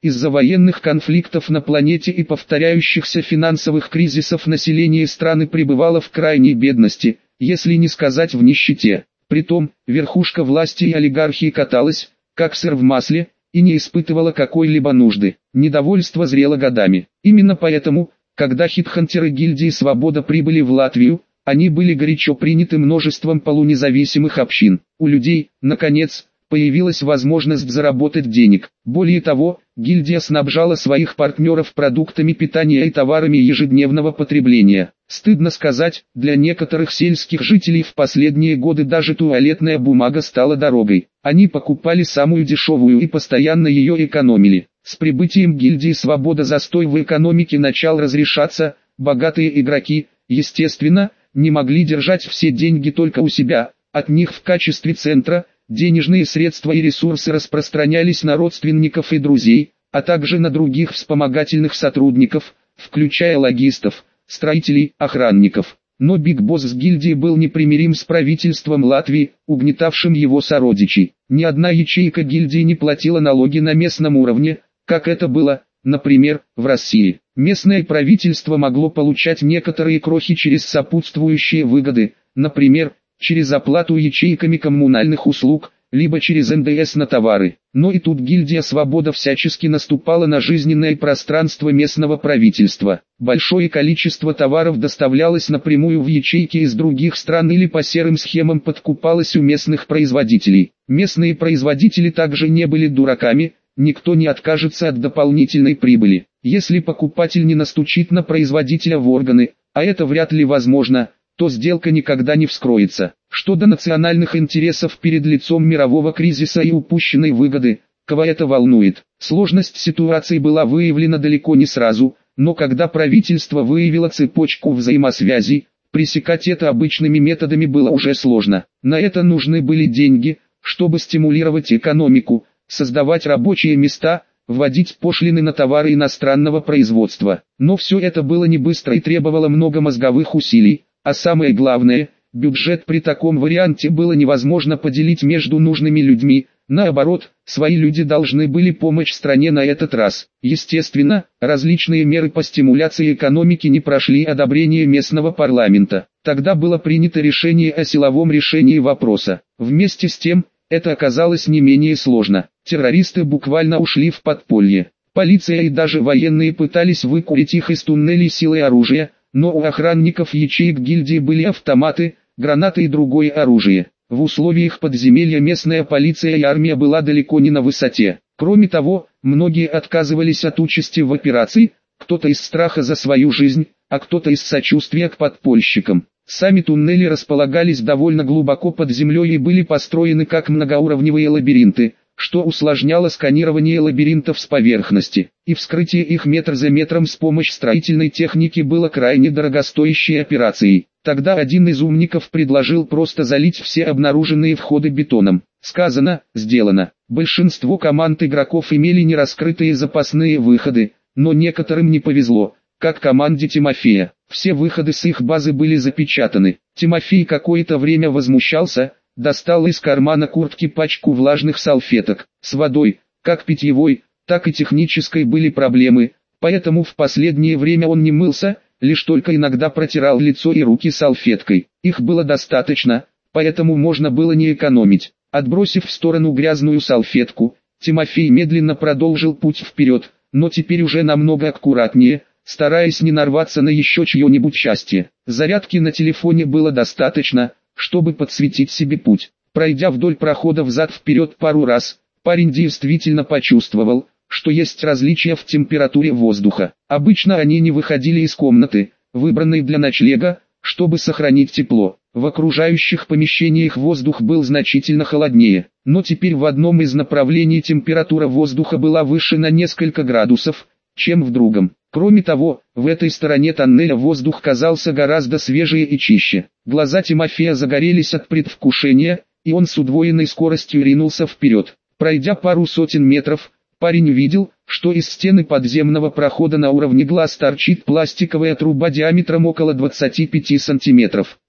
Из-за военных конфликтов на планете и повторяющихся финансовых кризисов население страны пребывало в крайней бедности, если не сказать в нищете. Притом, верхушка власти и олигархии каталась, как сыр в масле, и не испытывала какой-либо нужды. Недовольство зрело годами. Именно поэтому, когда хитхантеры гильдии «Свобода» прибыли в Латвию, они были горячо приняты множеством полунезависимых общин. У людей, наконец, появилась возможность заработать денег. Более того, гильдия снабжала своих партнеров продуктами питания и товарами ежедневного потребления. Стыдно сказать, для некоторых сельских жителей в последние годы даже туалетная бумага стала дорогой. Они покупали самую дешевую и постоянно ее экономили. С прибытием гильдии «Свобода» застой в экономике начал разрешаться, богатые игроки, естественно, не могли держать все деньги только у себя, от них в качестве центра, денежные средства и ресурсы распространялись на родственников и друзей, а также на других вспомогательных сотрудников, включая логистов, строителей, охранников. Но Биг Босс с гильдии был непримирим с правительством Латвии, угнетавшим его сородичей. Ни одна ячейка гильдии не платила налоги на местном уровне, как это было, например, в России. Местное правительство могло получать некоторые крохи через сопутствующие выгоды, например, через оплату ячейками коммунальных услуг, либо через НДС на товары. Но и тут гильдия «Свобода» всячески наступала на жизненное пространство местного правительства. Большое количество товаров доставлялось напрямую в ячейки из других стран или по серым схемам подкупалось у местных производителей. Местные производители также не были дураками, никто не откажется от дополнительной прибыли. Если покупатель не настучит на производителя в органы, а это вряд ли возможно, то сделка никогда не вскроется. Что до национальных интересов перед лицом мирового кризиса и упущенной выгоды, кого это волнует? Сложность ситуации была выявлена далеко не сразу, но когда правительство выявило цепочку взаимосвязей, пресекать это обычными методами было уже сложно. На это нужны были деньги, чтобы стимулировать экономику, создавать рабочие места, вводить пошлины на товары иностранного производства. Но все это было не быстро и требовало много мозговых усилий, а самое главное, бюджет при таком варианте было невозможно поделить между нужными людьми, наоборот, свои люди должны были помочь стране на этот раз. Естественно, различные меры по стимуляции экономики не прошли одобрение местного парламента. Тогда было принято решение о силовом решении вопроса. Вместе с тем, это оказалось не менее сложно. Террористы буквально ушли в подполье. Полиция и даже военные пытались выкурить их из туннелей силой оружия, но у охранников ячеек гильдии были автоматы, гранаты и другое оружие. В условиях подземелья местная полиция и армия была далеко не на высоте. Кроме того, многие отказывались от участия в операции, кто-то из страха за свою жизнь, а кто-то из сочувствия к подпольщикам. Сами туннели располагались довольно глубоко под землей и были построены как многоуровневые лабиринты, что усложняло сканирование лабиринтов с поверхности, и вскрытие их метр за метром с помощью строительной техники было крайне дорогостоящей операцией. Тогда один из умников предложил просто залить все обнаруженные входы бетоном. Сказано, сделано. Большинство команд игроков имели нераскрытые запасные выходы, но некоторым не повезло, как команде Тимофея. Все выходы с их базы были запечатаны. Тимофей какое-то время возмущался, достал из кармана куртки пачку влажных салфеток. С водой, как питьевой, так и технической были проблемы, поэтому в последнее время он не мылся, лишь только иногда протирал лицо и руки салфеткой. Их было достаточно, поэтому можно было не экономить. Отбросив в сторону грязную салфетку, Тимофей медленно продолжил путь вперед, но теперь уже намного аккуратнее, стараясь не нарваться на еще чье-нибудь счастье. Зарядки на телефоне было достаточно, чтобы подсветить себе путь. Пройдя вдоль прохода взад-вперед пару раз, парень действительно почувствовал, что есть различия в температуре воздуха. Обычно они не выходили из комнаты, выбранной для ночлега, чтобы сохранить тепло. В окружающих помещениях воздух был значительно холоднее, но теперь в одном из направлений температура воздуха была выше на несколько градусов, чем в другом. Кроме того, в этой стороне тоннеля воздух казался гораздо свежее и чище. Глаза Тимофея загорелись от предвкушения, и он с удвоенной скоростью ринулся вперед. Пройдя пару сотен метров, парень увидел, что из стены подземного прохода на уровне глаз торчит пластиковая труба диаметром около 25 сантиметров.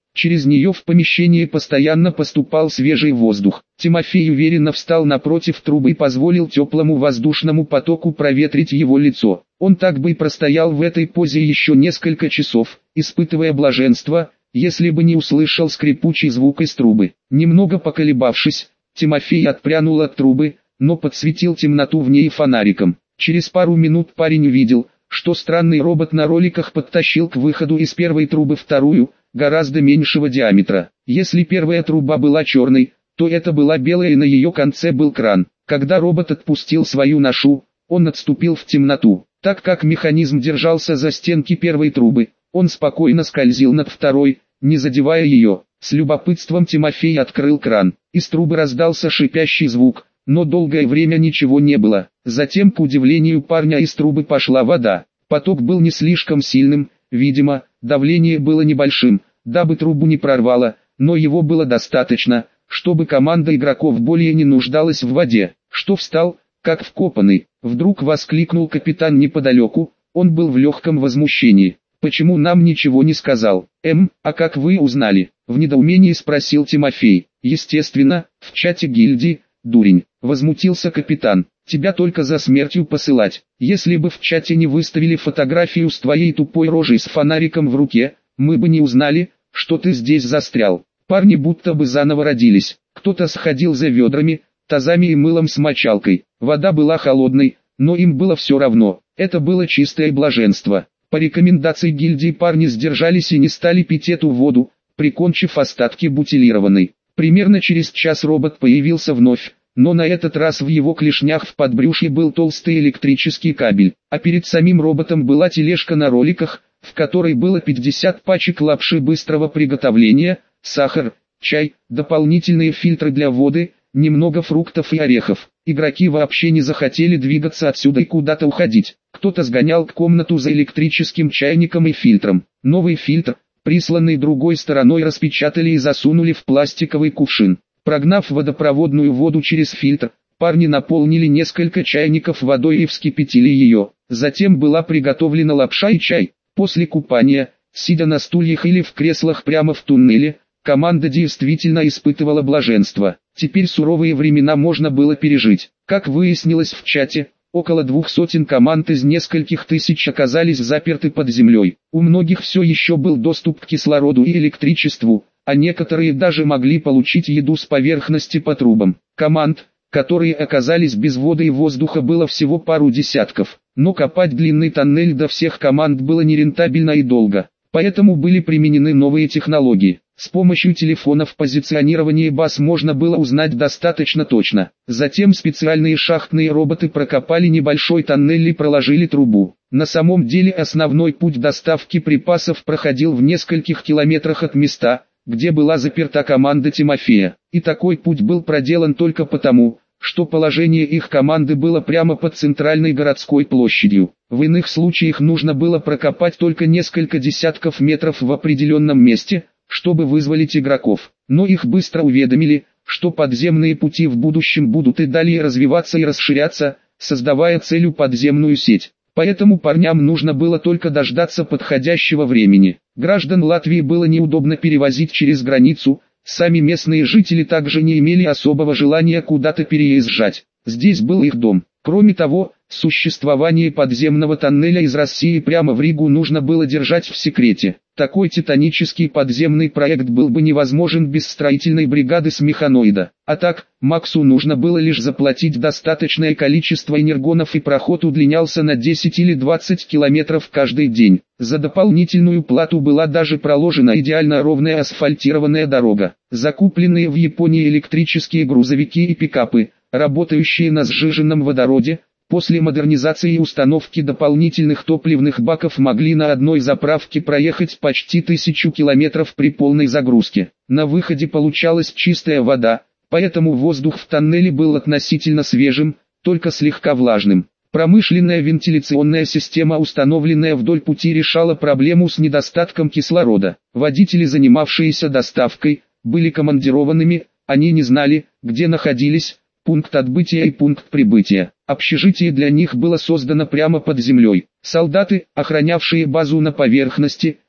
Через нее в помещение постоянно поступал свежий воздух. Тимофей уверенно встал напротив трубы и позволил теплому воздушному потоку проветрить его лицо. Он так бы и простоял в этой позе еще несколько часов, испытывая блаженство, если бы не услышал скрипучий звук из трубы. Немного поколебавшись, Тимофей отпрянул от трубы, но подсветил темноту в ней фонариком. Через пару минут парень увидел, что странный робот на роликах подтащил к выходу из первой трубы вторую, гораздо меньшего диаметра. Если первая труба была черной, то эта была белая и на ее конце был кран. Когда робот отпустил свою ношу, он отступил в темноту. Так как механизм держался за стенки первой трубы, он спокойно скользил над второй, не задевая ее. С любопытством Тимофей открыл кран. Из трубы раздался шипящий звук, но долгое время ничего не было. Затем, к удивлению парня, из трубы пошла вода. Поток был не слишком сильным, видимо, давление было небольшим, дабы трубу не прорвало, но его было достаточно, чтобы команда игроков более не нуждалась в воде. Что встал, как вкопанный, вдруг воскликнул капитан неподалеку, он был в легком возмущении. «Почему нам ничего не сказал?» А как вы узнали?» В недоумении спросил Тимофей. «Естественно, в чате гильдии, дурень», возмутился капитан. «Тебя только за смертью посылать. Если бы в чате не выставили фотографию с твоей тупой рожей с фонариком в руке, мы бы не узнали, что ты здесь застрял». Парни будто бы заново родились. Кто-то сходил за ведрами, тазами и мылом с мочалкой. Вода была холодной, но им было все равно. Это было чистое блаженство. По рекомендации гильдии парни сдержались и не стали пить эту воду, прикончив остатки бутилированной. Примерно через час робот появился вновь, но на этот раз в его клешнях в подбрюшье был толстый электрический кабель, а перед самим роботом была тележка на роликах, в которой было 50 пачек лапши быстрого приготовления, сахар, чай, дополнительные фильтры для воды, немного фруктов и орехов. Игроки вообще не захотели двигаться отсюда и куда-то уходить. Кто-то сгонял к комнату за электрическим чайником и фильтром. Новый фильтр, присланный другой стороной, распечатали и засунули в пластиковый кувшин. Прогнав водопроводную воду через фильтр, парни наполнили несколько чайников водой и вскипятили ее. Затем была приготовлена лапша и чай. После купания, сидя на стульях или в креслах прямо в туннеле, команда действительно испытывала блаженство. Теперь суровые времена можно было пережить. Как выяснилось в чате, около 200 команд из нескольких тысяч оказались заперты под землей. У многих все еще был доступ к кислороду и электричеству, а некоторые даже могли получить еду с поверхности по трубам. Команд, которые оказались без воды и воздуха, было всего пару десятков. Но копать длинный тоннель до всех команд было нерентабельно и долго. Поэтому были применены новые технологии. С помощью телефонов позиционирование баз можно было узнать достаточно точно. Затем специальные шахтные роботы прокопали небольшой тоннель и проложили трубу. На самом деле основной путь доставки припасов проходил в нескольких километрах от места, где была заперта команда Тимофея. И такой путь был проделан только потому, что положение их команды было прямо под центральной городской площадью. В иных случаях нужно было прокопать только несколько десятков метров в определенном месте, чтобы вызволить игроков. Но их быстро уведомили, что подземные пути в будущем будут и далее развиваться и расширяться, создавая целью подземную сеть. Поэтому парням нужно было только дождаться подходящего времени. Граждан Латвии было неудобно перевозить через границу, сами местные жители также не имели особого желания куда-то переезжать. Здесь был их дом. Кроме того, существование подземного тоннеля из России прямо в Ригу нужно было держать в секрете. Такой титанический подземный проект был бы невозможен без строительной бригады с механоида. А так, Максу нужно было лишь заплатить достаточное количество энергонов, и проход удлинялся на 10 или 20 километров каждый день. За дополнительную плату была даже проложена идеально ровная асфальтированная дорога. Закупленные в Японии электрические грузовики и пикапы, работающие на сжиженном водороде, после модернизации и установки дополнительных топливных баков могли на одной заправке проехать почти 1000 километров при полной загрузке. На выходе получалась чистая вода, поэтому воздух в тоннеле был относительно свежим, только слегка влажным. Промышленная вентиляционная система, установленная вдоль пути, решала проблему с недостатком кислорода. Водители, занимавшиеся доставкой, были командированными, они не знали, где находились пункт отбытия и пункт прибытия. Общежитие для них было создано прямо под землей. Солдаты, охранявшие базу на поверхности,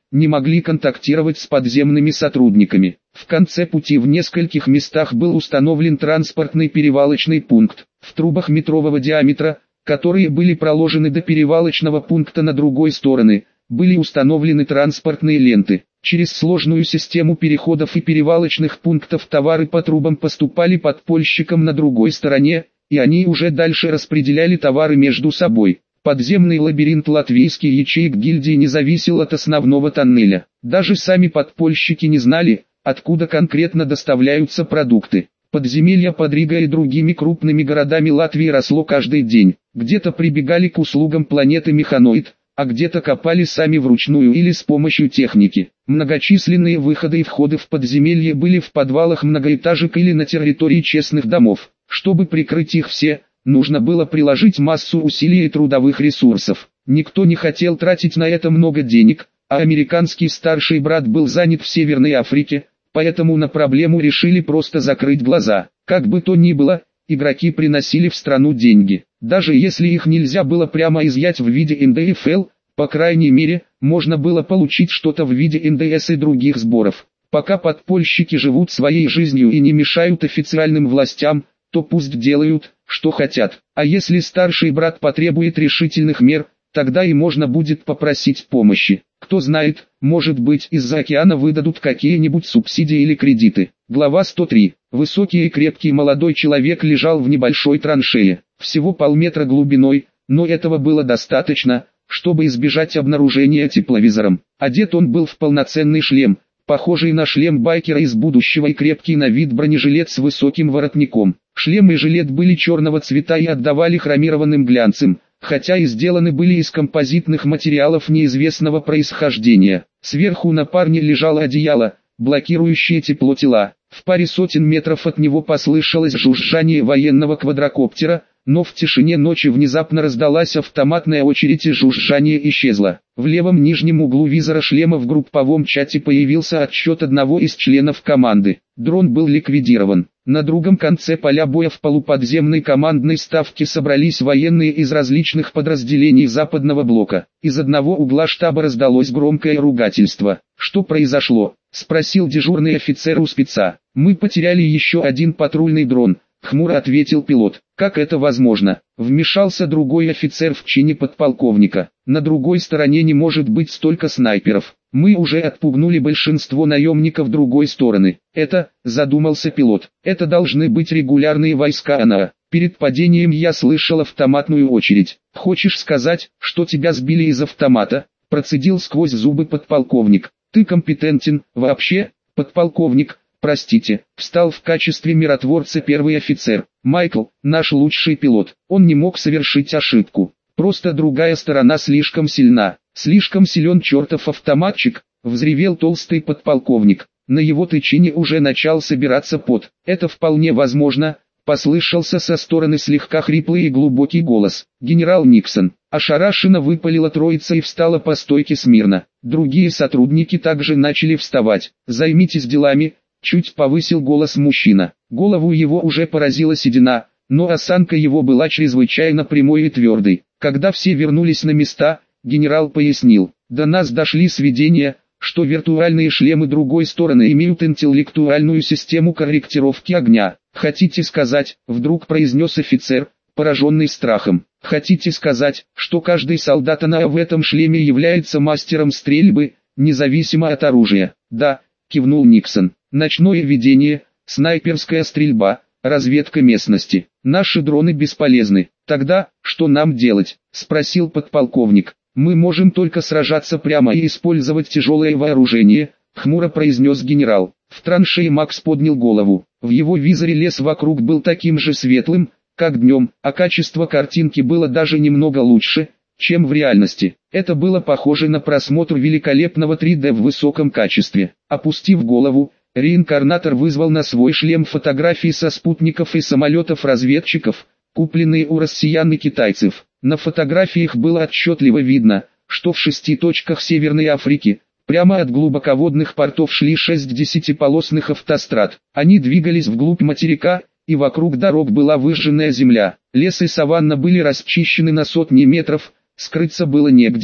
не могли контактировать с подземными сотрудниками. В конце пути в нескольких местах был установлен транспортный перевалочный пункт. В трубах метрового диаметра, которые были проложены до перевалочного пункта на другой стороне, были установлены транспортные ленты. Через сложную систему переходов и перевалочных пунктов товары по трубам поступали подпольщикам на другой стороне, и они уже дальше распределяли товары между собой. Подземный лабиринт латвийских ячеек гильдии не зависел от основного тоннеля. Даже сами подпольщики не знали, откуда конкретно доставляются продукты. Подземелье под Ригой и другими крупными городами Латвии росло каждый день. Где-то прибегали к услугам планеты Механоид, а где-то копали сами вручную или с помощью техники. Многочисленные выходы и входы в подземелье были в подвалах многоэтажек или на территории частных домов. Чтобы прикрыть их все, нужно было приложить массу усилий и трудовых ресурсов. Никто не хотел тратить на это много денег, а американский старший брат был занят в Северной Африке, поэтому на проблему решили просто закрыть глаза. Как бы то ни было, игроки приносили в страну деньги. Даже если их нельзя было прямо изъять в виде НДФЛ, по крайней мере, можно было получить что-то в виде НДС и других сборов. Пока подпольщики живут своей жизнью и не мешают официальным властям, то пусть делают, что хотят. А если старший брат потребует решительных мер, тогда и можно будет попросить помощи. Кто знает, может быть, из-за океана выдадут какие-нибудь субсидии или кредиты. Глава 103. Высокий и крепкий молодой человек лежал в небольшой траншее, всего полметра глубиной, но этого было достаточно, чтобы избежать обнаружения тепловизором. Одет он был в полноценный шлем, похожий на шлем байкера из будущего, и крепкий на вид бронежилет с высоким воротником. Шлем и жилет были черного цвета и отдавали хромированным глянцем, хотя и сделаны были из композитных материалов неизвестного происхождения. Сверху на парне лежало одеяло, блокирующее тепло тела. В паре сотен метров от него послышалось жужжание военного квадрокоптера, но в тишине ночи внезапно раздалась автоматная очередь и жужжание исчезло. В левом нижнем углу визора шлема в групповом чате появился отчет одного из членов команды. Дрон был ликвидирован. На другом конце поля боя в полуподземной командной ставке собрались военные из различных подразделений Западного блока. Из одного угла штаба раздалось громкое ругательство. «Что произошло?» — спросил дежурный офицер у спеца. «Мы потеряли еще один патрульный дрон», — хмуро ответил пилот. «Как это возможно?» — вмешался другой офицер в чине подполковника. «На другой стороне не может быть столько снайперов. Мы уже отпугнули большинство наемников другой стороны. Это, задумался пилот, это должны быть регулярные войска АНА. Перед падением я слышал автоматную очередь. Хочешь сказать, что тебя сбили из автомата?» — процедил сквозь зубы подполковник. «Ты компетентен, вообще, подполковник?» «Простите», — встал в качестве миротворца первый офицер. «Майкл, наш лучший пилот, он не мог совершить ошибку. Просто другая сторона слишком сильна. Слишком силен чертов автоматчик», — взревел толстый подполковник. На его тычине уже начал собираться пот. «Это вполне возможно», — послышался со стороны слегка хриплый и глубокий голос. «Генерал Никсон». Ошарашенно выпалила троица и встала по стойке смирно. Другие сотрудники также начали вставать. «Займитесь делами», — чуть повысил голос мужчина. Голову его уже поразила седина, но осанка его была чрезвычайно прямой и твердой. Когда все вернулись на места, генерал пояснил: «До нас дошли сведения, что виртуальные шлемы другой стороны имеют интеллектуальную систему корректировки огня». «Хотите сказать», — вдруг произнес офицер, пораженный страхом, «хотите сказать, что каждый солдат АНА в этом шлеме является мастером стрельбы, независимо от оружия?» «Да», — кивнул Никсон. «Ночное видение, снайперская стрельба, разведка местности. Наши дроны бесполезны. Тогда, что нам делать?» — спросил подполковник. «Мы можем только сражаться прямо и использовать тяжелое вооружение», — хмуро произнес генерал. В траншее Макс поднял голову. В его визоре лес вокруг был таким же светлым, как днем, а качество картинки было даже немного лучше, чем в реальности. Это было похоже на просмотр великолепного 3D в высоком качестве. Опустив голову, реинкарнатор вызвал на свой шлем фотографии со спутников и самолетов-разведчиков, купленные у россиян и китайцев. На фотографиях было отчетливо видно, что в 6 точках Северной Африки, прямо от глубоководных портов шли 6 10-полосных автострад. Они двигались вглубь материка, и вокруг дорог была выжженная земля. Лес и саванна были расчищены на сотни метров, скрыться было негде.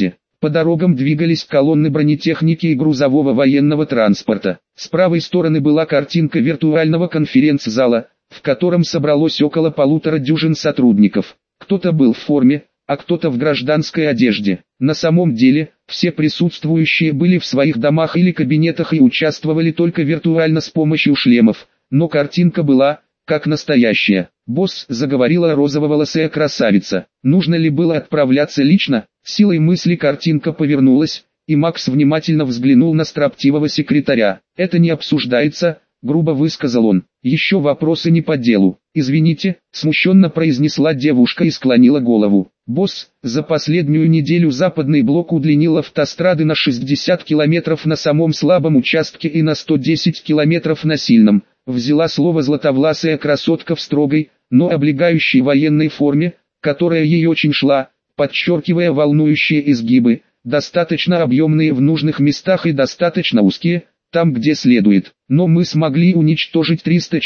По дорогам двигались колонны бронетехники и грузового военного транспорта. С правой стороны была картинка виртуального конференц-зала, в котором собралось около 1,5 дюжин сотрудников. Кто-то был в форме, а кто-то в гражданской одежде. На самом деле, все присутствующие были в своих домах или кабинетах и участвовали только виртуально с помощью шлемов, но картинка была, как настоящая. «Босс», — заговорила розововолосая красавица, — «нужно ли было отправляться лично?» Силой мысли картинка повернулась, и Макс внимательно взглянул на строптивого секретаря. «Это не обсуждается», — грубо высказал он. «Еще вопросы не по делу». «Извините», — смущенно произнесла девушка и склонила голову. «Босс, за последнюю неделю Западный блок удлинил автострады на 60 километров на самом слабом участке и на 110 километров на сильном», — взяла слово златовласая красотка в строгой, но облегающей военной форме, которая ей очень шла, подчеркивая волнующие изгибы, достаточно объемные в нужных местах и достаточно узкие, там где следует. Но мы смогли уничтожить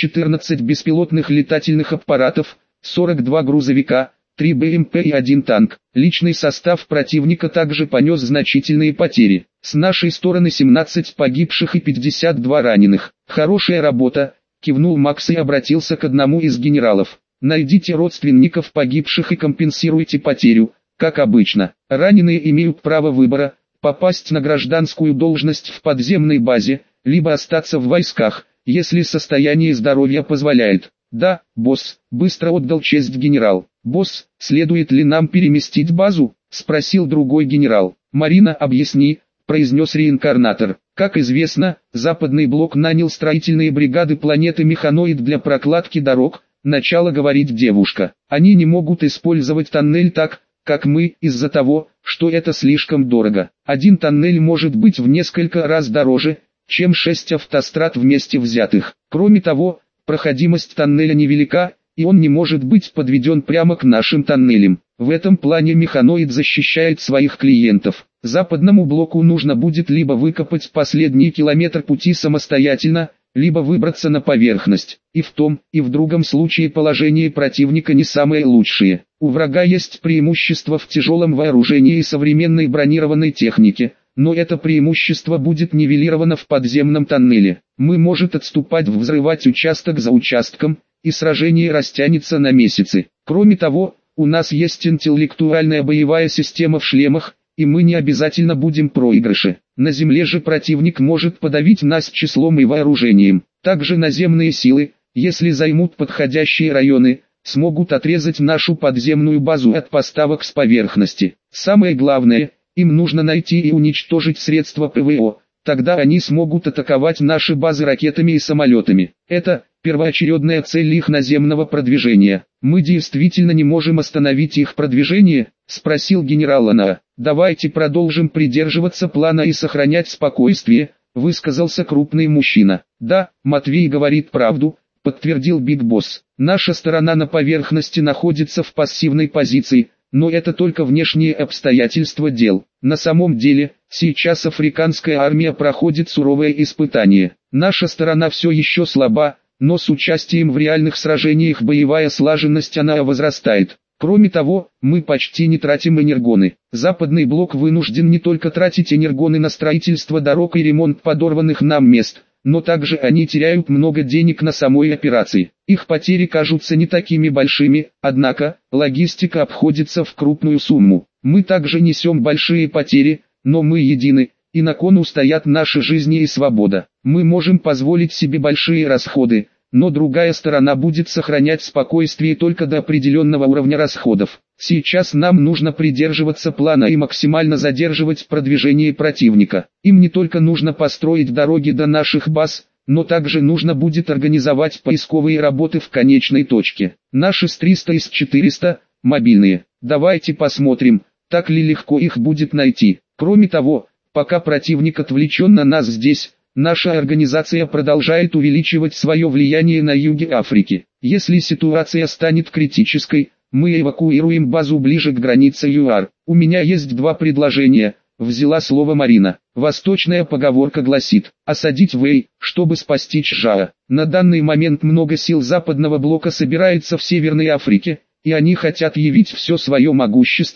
314 беспилотных летательных аппаратов, 42 грузовика, 3 БМП и 1 танк. Личный состав противника также понес значительные потери. С нашей стороны 17 погибших и 52 раненых. «Хорошая работа», — кивнул Макс и обратился к одному из генералов. «Найдите родственников погибших и компенсируйте потерю. Как обычно, раненые имеют право выбора, попасть на гражданскую должность в подземной базе, либо остаться в войсках, если состояние здоровья позволяет». «Да, босс», — быстро отдал честь генерал. «Босс, следует ли нам переместить базу?» — спросил другой генерал. «Марина, объясни», — произнес реинкарнатор. «Как известно, Западный блок нанял строительные бригады планеты Механоид для прокладки дорог», — начала говорить девушка. «Они не могут использовать тоннель так, как мы, из-за того, что это слишком дорого. Один тоннель может быть в несколько раз дороже, чем 6 автострад вместе взятых. Кроме того, проходимость тоннеля невелика, и он не может быть подведен прямо к нашим тоннелям. В этом плане Механоид защищает своих клиентов. Западному блоку нужно будет либо выкопать последний километр пути самостоятельно, либо выбраться на поверхность. И в том, и в другом случае положение противника не самое лучшее. У врага есть преимущество в тяжелом вооружении и современной бронированной технике, но это преимущество будет нивелировано в подземном тоннеле. Мы может отступать, взрывать участок за участком, и сражение растянется на месяцы. Кроме того, у нас есть интеллектуальная боевая система в шлемах, и мы не обязательно будем проигрыши. На земле же противник может подавить нас числом и вооружением. Также наземные силы, если займут подходящие районы, смогут отрезать нашу подземную базу от поставок с поверхности. Самое главное, им нужно найти и уничтожить средства ПВО, тогда они смогут атаковать наши базы ракетами и самолетами. Это первоочередная цель их наземного продвижения. «Мы действительно не можем остановить их продвижение?» — спросил генерал Лана. «Давайте продолжим придерживаться плана и сохранять спокойствие», — высказался крупный мужчина. «Да, Матвей говорит правду», — подтвердил Биг Босс. «Наша сторона на поверхности находится в пассивной позиции, но это только внешние обстоятельства дел. На самом деле, сейчас африканская армия проходит суровое испытание. Наша сторона все еще слаба, но с участием в реальных сражениях боевая слаженность она возрастает. Кроме того, мы почти не тратим энергоны. Западный блок вынужден не только тратить энергоны на строительство дорог и ремонт подорванных нам мест, но также они теряют много денег на самой операции. Их потери кажутся не такими большими, однако, логистика обходится в крупную сумму. Мы также несем большие потери, но мы едины, и на кону стоят наши жизни и свобода. Мы можем позволить себе большие расходы, но другая сторона будет сохранять спокойствие только до определенного уровня расходов. Сейчас нам нужно придерживаться плана и максимально задерживать продвижение противника. Им не только нужно построить дороги до наших баз, но также нужно будет организовать поисковые работы в конечной точке. Наши С-300 и С-400, мобильные. Давайте посмотрим, так ли легко их будет найти. Кроме того, пока противник отвлечен на нас здесь, наша организация продолжает увеличивать свое влияние на юге Африки. Если ситуация станет критической, мы эвакуируем базу ближе к границе ЮАР. У меня есть 2 предложения, взяла слово Марина. Восточная поговорка гласит: осадить Вэй, чтобы спасти Чжао. На данный момент много сил Западного блока собирается в Северной Африке, и они хотят явить все свое могущество,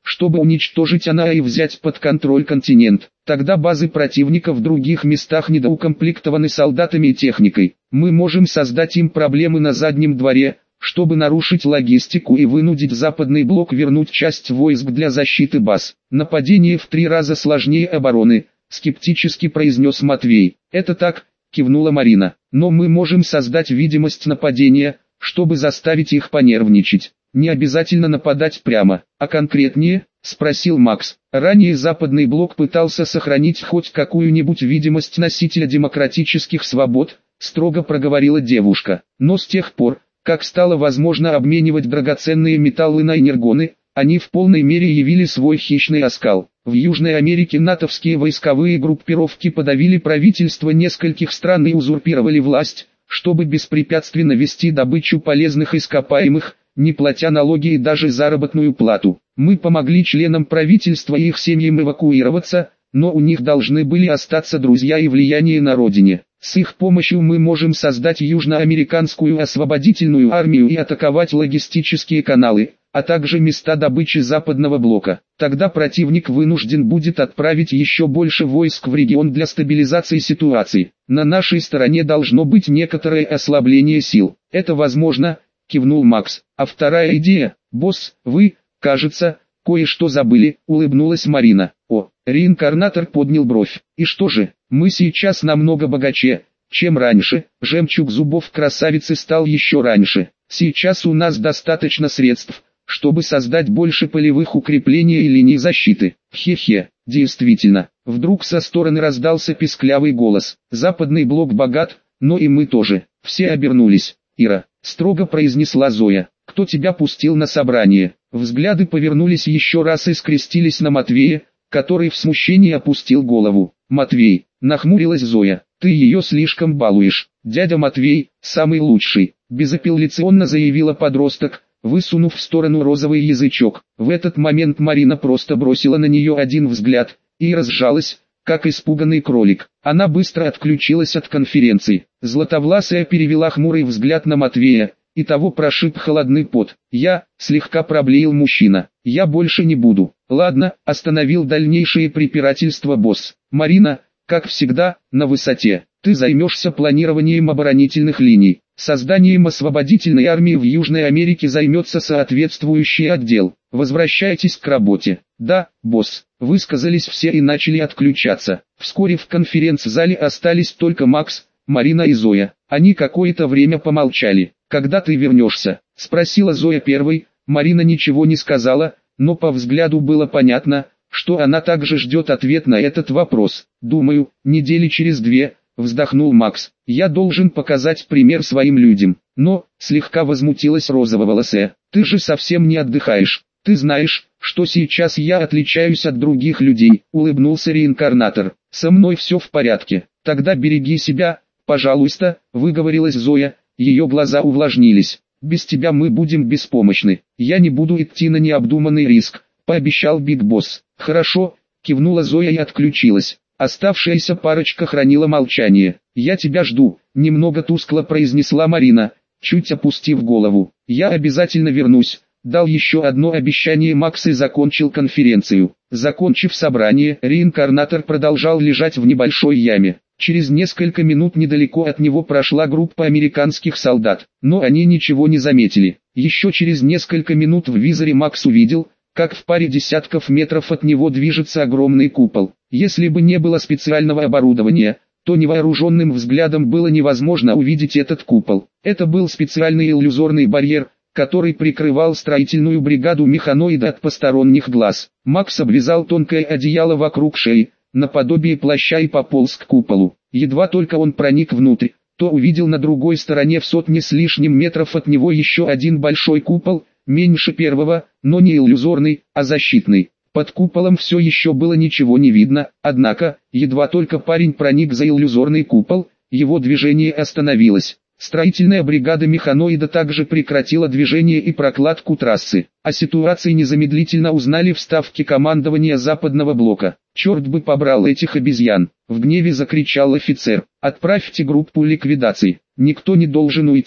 чтобы уничтожить она и взять под контроль континент. Тогда базы противника в других местах недоукомплектованы солдатами и техникой. Мы можем создать им проблемы на заднем дворе, чтобы нарушить логистику и вынудить Западный блок вернуть часть войск для защиты баз. Нападение в 3 раза сложнее обороны, скептически произнес Матвей. Это так, кивнула Марина. Но мы можем создать видимость нападения, чтобы заставить их понервничать. Не обязательно нападать прямо, а конкретнее, спросил Макс. Ранее Западный блок пытался сохранить хоть какую-нибудь видимость носителя демократических свобод, строго проговорила девушка. Но с тех пор, как стало возможно обменивать драгоценные металлы на энергоны, они в полной мере явили свой хищный оскал. В Южной Америке натовские войсковые группировки подавили правительство нескольких стран и узурпировали власть, чтобы беспрепятственно вести добычу полезных ископаемых, не платя налоги и даже заработную плату. Мы помогли членам правительства и их семьям эвакуироваться, но у них должны были остаться друзья и влияние на родине. С их помощью мы можем создать южноамериканскую освободительную армию и атаковать логистические каналы, а также места добычи Западного блока. Тогда противник вынужден будет отправить еще больше войск в регион для стабилизации ситуации. На нашей стороне должно быть некоторое ослабление сил. Это возможно, кивнул Макс. А вторая идея, босс, вы, кажется, кое-что забыли, улыбнулась Марина. О, реинкарнатор поднял бровь. И что же, мы сейчас намного богаче, чем раньше. Жемчуг зубов красавицы стал еще раньше. Сейчас у нас достаточно средств, чтобы создать больше полевых укреплений и линий защиты. Хе-хе, действительно. Вдруг со стороны раздался писклявый голос. Западный блок богат, но и мы тоже. Все обернулись. Ира, строго произнесла Зоя. Кто тебя пустил на собрание? Взгляды повернулись еще раз и скрестились на Матвея, который в смущении опустил голову. Матвей, нахмурилась Зоя, ты ее слишком балуешь. Дядя Матвей, самый лучший, безапелляционно заявила подросток, высунув в сторону розовый язычок. В этот момент Марина просто бросила на нее один взгляд, и разжалась, как испуганный кролик. Она быстро отключилась от конференции. Златовласая перевела хмурый взгляд на Матвея, и того прошиб холодный пот. Слегка проблеял мужчина, я больше не буду. Ладно, остановил дальнейшие препирательства босс. Марина, как всегда, на высоте. Ты займешься планированием оборонительных линий. Созданием освободительной армии в Южной Америке займется соответствующий отдел. Возвращайтесь к работе. Да, босс. Высказались все и начали отключаться. Вскоре в конференц-зале остались только Макс, Марина и Зоя. Они какое-то время помолчали. «Когда ты вернешься?» – спросила Зоя первой. Марина ничего не сказала, но по взгляду было понятно, что она также ждет ответ на этот вопрос. «Думаю, недели через 2», – вздохнул Макс. «Я должен показать пример своим людям». «Но», – слегка возмутилась розововолосая, – «ты же совсем не отдыхаешь. Ты знаешь, что сейчас я отличаюсь от других людей», – улыбнулся реинкарнатор. «Со мной все в порядке. Тогда береги себя, пожалуйста», – выговорилась Зоя. Ее глаза увлажнились. «Без тебя мы будем беспомощны. Я не буду идти на необдуманный риск», – пообещал Биг Босс. «Хорошо», – кивнула Зоя и отключилась. Оставшаяся парочка хранила молчание. «Я тебя жду», – немного тускло произнесла Марина, чуть опустив голову. «Я обязательно вернусь», – дал еще одно обещание Макс и закончил конференцию. Закончив собрание, реинкарнатор продолжал лежать в небольшой яме. Через несколько минут недалеко от него прошла группа американских солдат, но они ничего не заметили. Еще через несколько минут в визоре Макс увидел, как в паре десятков метров от него движется огромный купол. Если бы не было специального оборудования, то невооруженным взглядом было невозможно увидеть этот купол. Это был специальный иллюзорный барьер, который прикрывал строительную бригаду механоида от посторонних глаз. Макс обвязал тонкое одеяло вокруг шеи, наподобие плаща, и пополз к куполу. Едва только он проник внутрь, то увидел на другой стороне в сотне с лишним метров от него еще один большой купол, меньше первого, но не иллюзорный, а защитный. Под куполом все еще было ничего не видно, однако, едва только парень проник за иллюзорный купол, его движение остановилось. Строительная бригада механоида также прекратила движение и прокладку трассы. О ситуации незамедлительно узнали в ставке командования Западного блока. «Черт бы побрал этих обезьян!» — в гневе закричал офицер. «Отправьте группу ликвидации. Никто не должен уйти.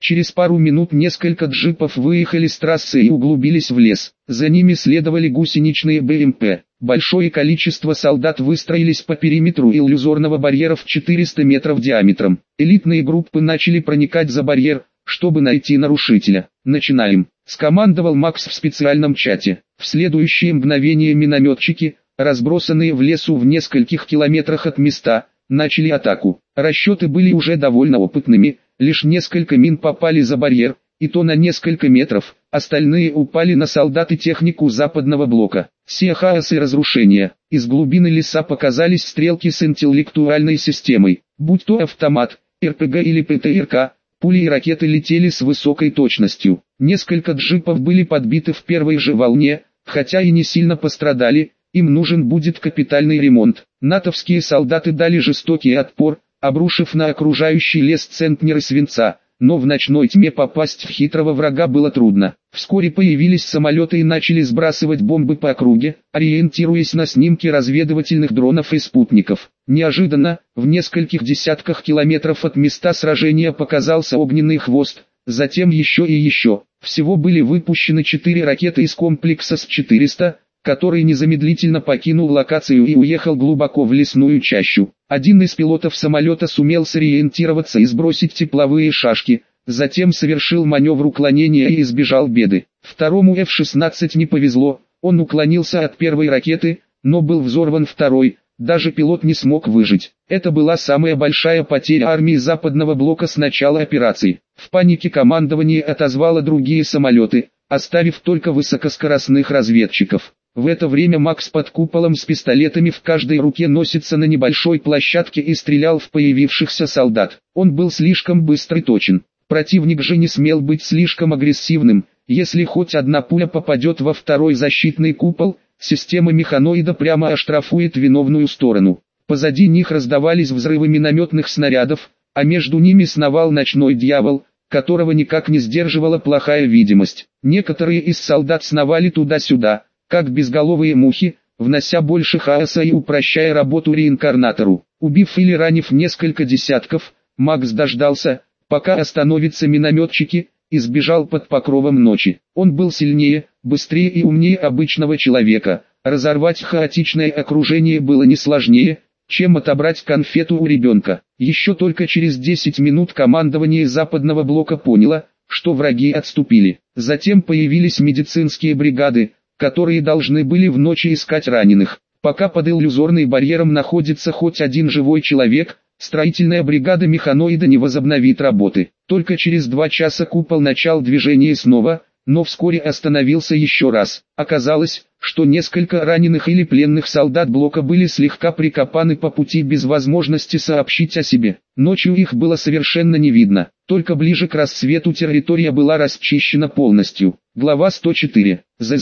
Через пару минут несколько джипов выехали с трассы и углубились в лес. За ними следовали гусеничные БМП. Большое количество солдат выстроились по периметру иллюзорного барьера в 400 метров диаметром. Элитные группы начали проникать за барьер, чтобы найти нарушителя. «Начинаем», — скомандовал Макс в специальном чате. В следующее мгновение минометчики, разбросанные в лесу в нескольких километрах от места, начали атаку. Расчеты были уже довольно опытными, лишь несколько мин попали за барьер, и то на несколько метров, остальные упали на солдат и технику западного блока. Сия хаос и разрушения. Из глубины леса показались стрелки с интеллектуальной системой. Будь то автомат, РПГ или ПТРК, пули и ракеты летели с высокой точностью. Несколько джипов были подбиты в первой же волне, хотя и не сильно пострадали, им нужен будет капитальный ремонт. Натовские солдаты дали жестокий отпор, обрушив на окружающий лес центнеры свинца, но в ночной тьме попасть в хитрого врага было трудно. Вскоре появились самолеты и начали сбрасывать бомбы по округе, ориентируясь на снимки разведывательных дронов и спутников. Неожиданно, в нескольких десятках километров от места сражения показался огненный хвост, затем еще и еще. Всего были выпущены 4 ракеты из комплекса С-400, который незамедлительно покинул локацию и уехал глубоко в лесную чащу. Один из пилотов самолета сумел сориентироваться и сбросить тепловые шашки, затем совершил маневр уклонения и избежал беды. Второму F-16 не повезло, он уклонился от первой ракеты, но был взорван второй, даже пилот не смог выжить. Это была самая большая потеря армии Западного блока с начала операции. В панике командование отозвало другие самолеты, оставив только высокоскоростных разведчиков. В это время Макс под куполом с пистолетами в каждой руке носится на небольшой площадке и стрелял в появившихся солдат. Он был слишком быстр и точен. Противник же не смел быть слишком агрессивным. Если хоть одна пуля попадет во второй защитный купол, система механоида прямо оштрафует виновную сторону. Позади них раздавались взрывы минометных снарядов, а между ними сновал ночной дьявол, которого никак не сдерживала плохая видимость. Некоторые из солдат сновали туда-сюда, как безголовые мухи, внося больше хаоса и упрощая работу реинкарнатору. Убив или ранив несколько десятков, Макс дождался, пока остановятся минометчики, и сбежал под покровом ночи. Он был сильнее, быстрее и умнее обычного человека. Разорвать хаотичное окружение было не сложнее, чем отобрать конфету у ребенка. Еще только через 10 минут командование Западного блока поняло, что враги отступили. Затем появились медицинские бригады, которые должны были в ночи искать раненых. Пока под иллюзорным барьером находится хоть один живой человек, строительная бригада механоида не возобновит работы. Только через 2 часа купол начал движение снова, но вскоре остановился еще раз. Оказалось, что несколько раненых или пленных солдат блока были слегка прикопаны по пути без возможности сообщить о себе. Ночью их было совершенно не видно, только ближе к рассвету территория была расчищена полностью. Глава 104.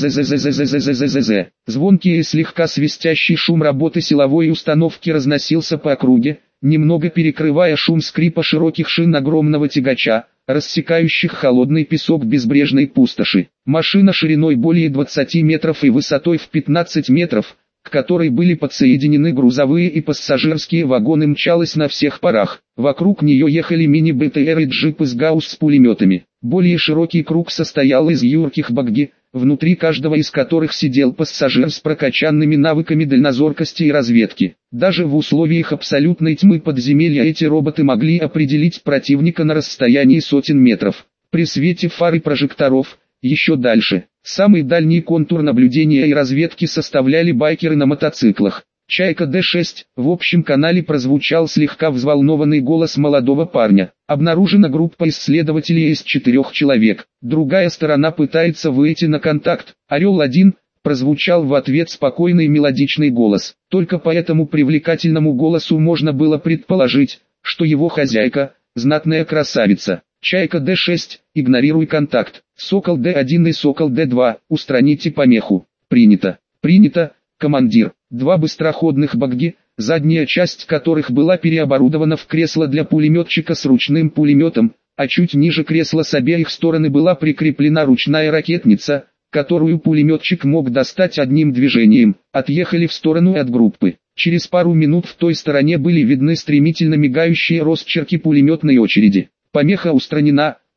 ЗЗЗЗЗЗЗЗЗЗ. Звонкий и слегка свистящий шум работы силовой установки разносился по округе, немного перекрывая шум скрипа широких шин огромного тягача, рассекающих холодный песок безбрежной пустоши. Машина шириной более 20 метров и высотой в 15 метров, к которой были подсоединены грузовые и пассажирские вагоны, мчалась на всех парах. Вокруг нее ехали мини-БТР и джипы с гаусс с пулеметами. Более широкий круг состоял из юрких багги, внутри каждого из которых сидел пассажир с прокачанными навыками дальнозоркости и разведки. Даже в условиях абсолютной тьмы подземелья эти роботы могли определить противника на расстоянии сотен метров. При свете фар и прожекторов, еще дальше, самый дальний контур наблюдения и разведки составляли байкеры на мотоциклах. «Чайка Д-6», в общем канале прозвучал слегка взволнованный голос молодого парня. Обнаружена группа исследователей из 4 человек. Другая сторона пытается выйти на контакт. «Орел-1», прозвучал в ответ спокойный мелодичный голос. Только по этому привлекательному голосу можно было предположить, что его хозяйка – знатная красавица. «Чайка Д-6, игнорируй контакт. Сокол Д-1 и Сокол Д-2, устраните помеху». «Принято». «Принято, командир». 2 быстроходных багги, задняя часть которых была переоборудована в кресло для пулеметчика с ручным пулеметом, а чуть ниже кресла с обеих сторон была прикреплена ручная ракетница, которую пулеметчик мог достать одним движением, отъехали в сторону от группы. Через пару минут в той стороне были видны стремительно мигающие росчерки пулеметной очереди. «Помеха устранена»,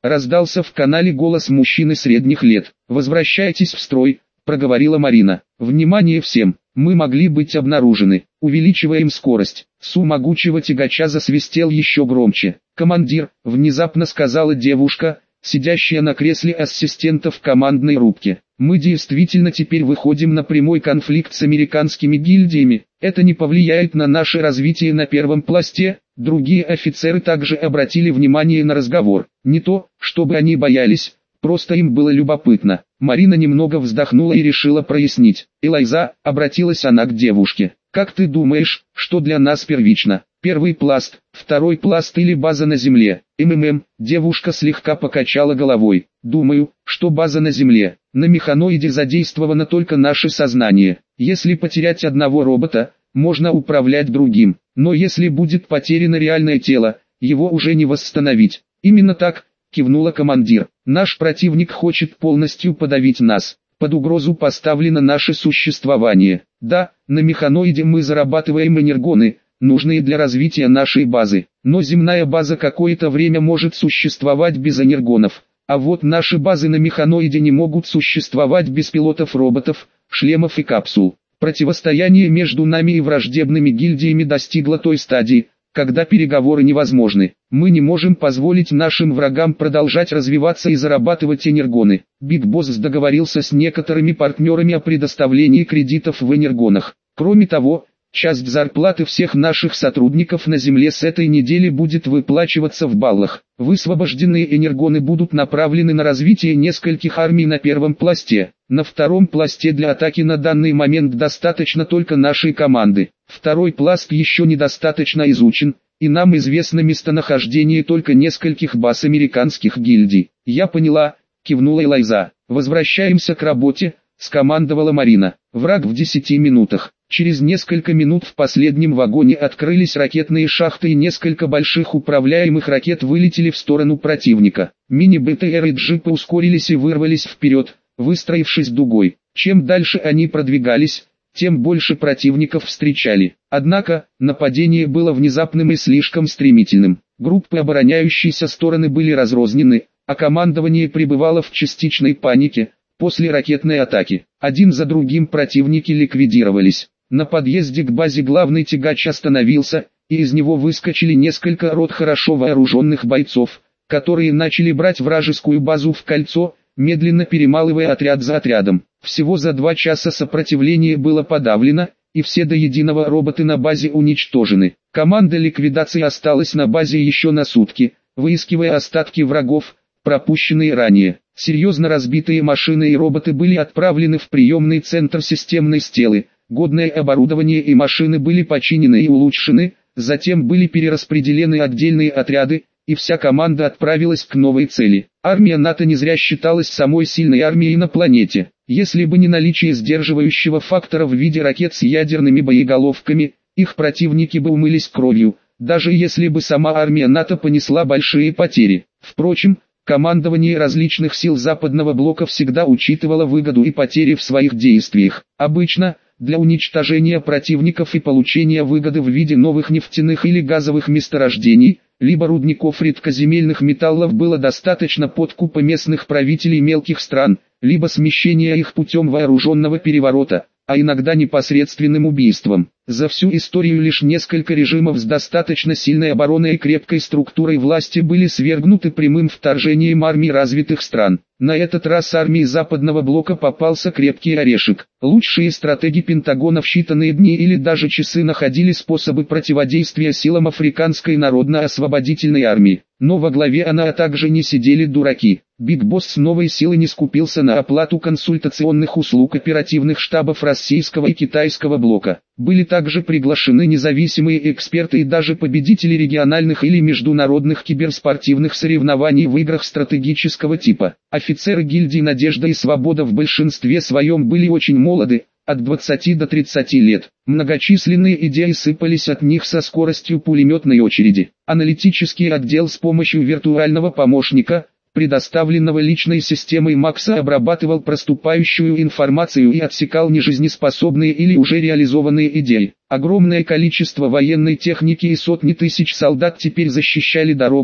раздался в канале голос мужчины средних лет. «Возвращайтесь в строй», — проговорила Марина. «Внимание всем! Мы могли быть обнаружены. Увеличиваем скорость». Су могучего тягача засвистел еще громче. «Командир», — внезапно сказала девушка, сидящая на кресле ассистента в командной рубке. «Мы действительно теперь выходим на прямой конфликт с американскими гильдиями. Это не повлияет на наше развитие на первом пласте». Другие офицеры также обратили внимание на разговор. Не то, чтобы они боялись, просто им было любопытно. Марина немного вздохнула и решила прояснить. «Элайза», — обратилась она к девушке, — «как ты думаешь, что для нас первично? Первый пласт, второй пласт или база на земле?» Девушка слегка покачала головой. «Думаю, что база на земле. На механоиде задействовано только наше сознание. Если потерять одного робота, можно управлять другим. Но если будет потеряно реальное тело, его уже не восстановить». «Именно так», — кивнула командир. «Наш противник хочет полностью подавить нас. Под угрозу поставлено наше существование. Да, на механоиде мы зарабатываем энергоны, нужные для развития нашей базы. Но земная база какое-то время может существовать без энергонов. А вот наши базы на механоиде не могут существовать без пилотов-роботов, шлемов и капсул. Противостояние между нами и враждебными гильдиями достигло той стадии, когда переговоры невозможны. Мы не можем позволить нашим врагам продолжать развиваться и зарабатывать энергоны». Биг Босс договорился с некоторыми партнерами о предоставлении кредитов в энергонах. Кроме того, часть зарплаты всех наших сотрудников на Земле с этой недели будет выплачиваться в баллах. Высвобожденные энергоны будут направлены на развитие нескольких армий на первом пласте. На втором пласте для атаки на данный момент достаточно только нашей команды. Второй пласт еще недостаточно изучен, и нам известно местонахождение только нескольких баз американских гильдий. «Я поняла», — кивнула Элайза. «Возвращаемся к работе», — скомандовала Марина. «Враг в 10 минутах». Через несколько минут в последнем вагоне открылись ракетные шахты и несколько больших управляемых ракет вылетели в сторону противника. Мини-БТР и джипы ускорились и вырвались вперед, выстроившись дугой. Чем дальше они продвигались, тем больше противников встречали. Однако, нападение было внезапным и слишком стремительным. Группы обороняющейся стороны были разрознены, а командование пребывало в частичной панике. После ракетной атаки, один за другим противники ликвидировались. На подъезде к базе главный тягач остановился, и из него выскочили несколько рот хорошо вооруженных бойцов, которые начали брать вражескую базу в кольцо, медленно перемалывая отряд за отрядом. Всего за 2 часа сопротивление было подавлено, и все до единого роботы на базе уничтожены. Команда ликвидации осталась на базе еще на сутки, выискивая остатки врагов, пропущенные ранее. Серьезно разбитые машины и роботы были отправлены в приемный центр системной стелы. Годное оборудование и машины были починены и улучшены, затем были перераспределены отдельные отряды, и вся команда отправилась к новой цели. Армия НАТО не зря считалась самой сильной армией на планете. Если бы не наличие сдерживающего фактора в виде ракет с ядерными боеголовками, их противники бы умылись кровью, даже если бы сама армия НАТО понесла большие потери. Впрочем, командование различных сил Западного блока всегда учитывало выгоду и потери в своих действиях. Обычно, для уничтожения противников и получения выгоды в виде новых нефтяных или газовых месторождений, либо рудников редкоземельных металлов было достаточно подкупа местных правителей мелких стран, либо смещения их путем вооруженного переворота, а иногда непосредственным убийством. За всю историю лишь несколько режимов с достаточно сильной обороной и крепкой структурой власти были свергнуты прямым вторжением армий развитых стран. На этот раз армии Западного блока попался крепкий орешек. Лучшие стратеги Пентагона в считанные дни или даже часы находили способы противодействия силам Африканской народно-освободительной армии. Но во главе она также не сидели дураки. Биг Босс с новой силой не скупился на оплату консультационных услуг оперативных штабов российского и китайского блока. Были также приглашены независимые эксперты и даже победители региональных или международных киберспортивных соревнований в играх стратегического типа. Офицеры гильдии «Надежда и свобода» в большинстве своем были очень молоды, от 20 до 30 лет. Многочисленные идеи сыпались от них со скоростью пулеметной очереди. Аналитический отдел с помощью виртуального помощника, предоставленного личной системой Макса, обрабатывал проступающую информацию и отсекал нежизнеспособные или уже реализованные идеи. Огромное количество военной техники и сотни тысяч солдат теперь защищали дорогу,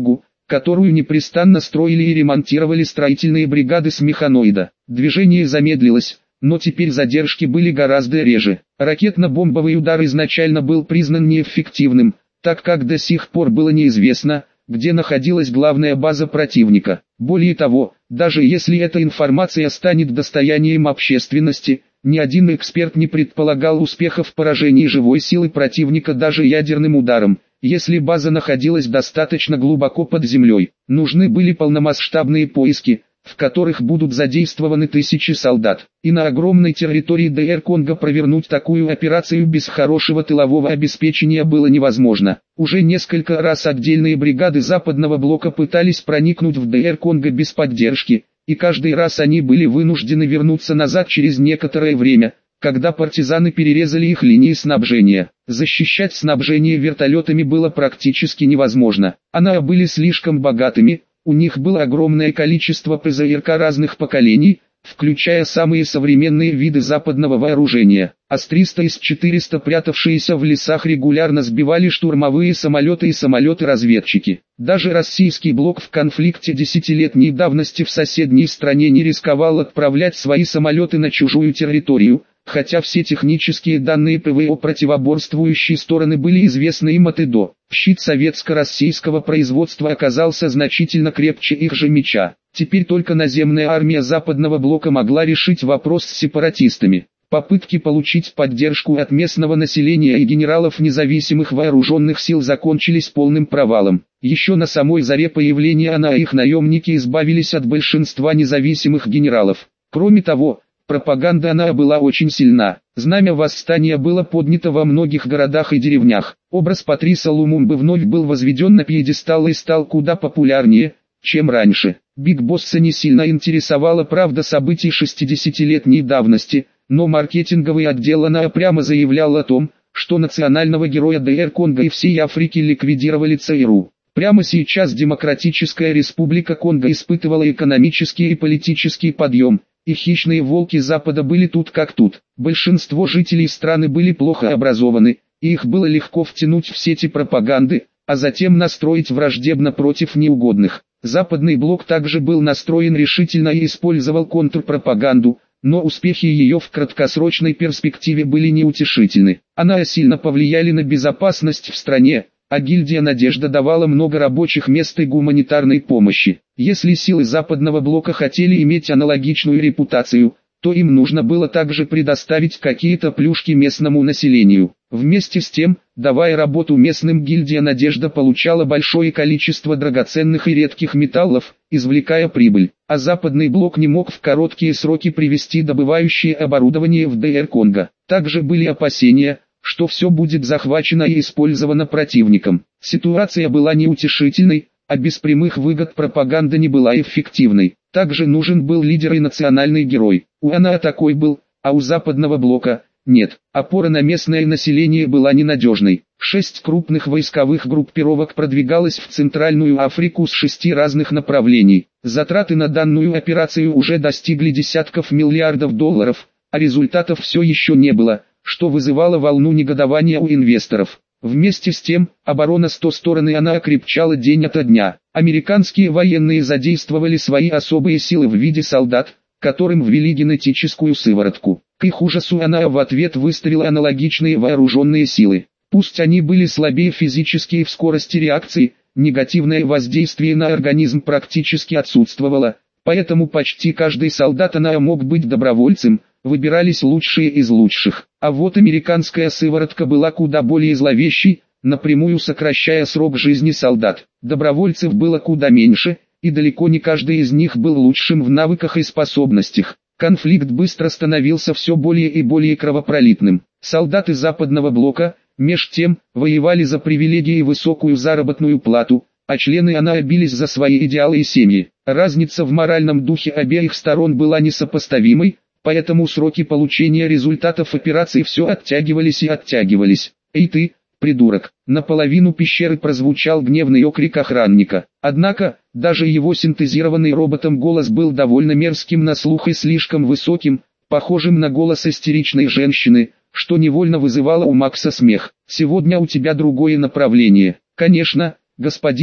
которую непрестанно строили и ремонтировали строительные бригады с механоида. Движение замедлилось, но теперь задержки были гораздо реже. Ракетно-бомбовый удар изначально был признан неэффективным, так как до сих пор было неизвестно, где находилась главная база противника. Более того, даже если эта информация станет достоянием общественности, ни один эксперт не предполагал успеха в поражении живой силы противника даже ядерным ударом, если база находилась достаточно глубоко под землей. Нужны были полномасштабные поиски, в которых будут задействованы тысячи солдат. И на огромной территории ДР Конго провернуть такую операцию без хорошего тылового обеспечения было невозможно. Уже несколько раз отдельные бригады Западного блока пытались проникнуть в ДР Конго без поддержки, и каждый раз они были вынуждены вернуться назад через некоторое время, когда партизаны перерезали их линии снабжения. Защищать снабжение вертолетами было практически невозможно. Они были слишком богатыми, у них было огромное количество ПЗРК разных поколений, включая самые современные виды западного вооружения. Ас-300 и С-400, прятавшиеся в лесах, регулярно сбивали штурмовые самолеты и самолеты-разведчики. Даже российский блок в конфликте десятилетней давности в соседней стране не рисковал отправлять свои самолеты на чужую территорию, хотя все технические данные ПВО противоборствующей стороны были известны им от и до. Щит советско-российского производства оказался значительно крепче их же меча. Теперь только наземная армия Западного блока могла решить вопрос с сепаратистами. Попытки получить поддержку от местного населения и генералов независимых вооруженных сил закончились полным провалом. Еще на самой заре появления АНА их наемники избавились от большинства независимых генералов. Кроме того, пропаганда АНА была очень сильна. Знамя восстания было поднято во многих городах и деревнях. Образ Патриса Лумумбы вновь был возведен на пьедестал и стал куда популярнее, чем раньше. Биг Босса не сильно интересовала правда событий 60-летней давности, но маркетинговый отдел АНА прямо заявлял о том, что национального героя ДР Конго и всей Африки ликвидировали ЦРУ. Прямо сейчас Демократическая Республика Конго испытывала экономический и политический подъем, и хищные волки Запада были тут как тут. Большинство жителей страны были плохо образованы, и их было легко втянуть в сети пропаганды, а затем настроить враждебно против неугодных. Западный блок также был настроен решительно и использовал контрпропаганду, но успехи ее в краткосрочной перспективе были неутешительны. Они сильно повлияли на безопасность в стране, а гильдия «Надежда» давала много рабочих мест и гуманитарной помощи. Если силы Западного блока хотели иметь аналогичную репутацию, то им нужно было также предоставить какие-то плюшки местному населению. Вместе с тем, давая работу местным, гильдия «Надежда» получала большое количество драгоценных и редких металлов, извлекая прибыль, а Западный блок не мог в короткие сроки привести добывающее оборудование в ДР Конго. Также были опасения, что все будет захвачено и использовано противником. Ситуация была неутешительной, а без прямых выгод пропаганда не была эффективной. Также нужен был лидер и национальный герой. У АНА такой был, а у Западного блока – нет. Опора на местное население была ненадежной. 6 крупных войсковых группировок продвигалось в Центральную Африку с 6 разных направлений. Затраты на данную операцию уже достигли десятков миллиардов долларов, а результатов все еще не было, что вызывало волну негодования у инвесторов. Вместе с тем, оборона с той стороны она окрепчала день ото дня. Американские военные задействовали свои особые силы в виде солдат, которым ввели генетическую сыворотку. К их ужасу она в ответ выставила аналогичные вооруженные силы. Пусть они были слабее физически и в скорости реакции, негативное воздействие на организм практически отсутствовало, поэтому почти каждый солдат она мог быть добровольцем, выбирались лучшие из лучших. А вот американская сыворотка была куда более зловещей, напрямую сокращая срок жизни солдат. Добровольцев было куда меньше, и далеко не каждый из них был лучшим в навыках и способностях. Конфликт быстро становился все более и более кровопролитным. Солдаты Западного блока, меж тем, воевали за привилегии и высокую заработную плату, а члены АНА бились за свои идеалы и семьи. Разница в моральном духе обеих сторон была несопоставимой, поэтому сроки получения результатов операции все оттягивались и оттягивались. «Эй ты, придурок!» Наполовину пещеры прозвучал гневный окрик охранника. Однако, даже его синтезированный роботом голос был довольно мерзким на слух и слишком высоким, похожим на голос истеричной женщины, что невольно вызывало у Макса смех. «Сегодня у тебя другое направление». «Конечно, господин»,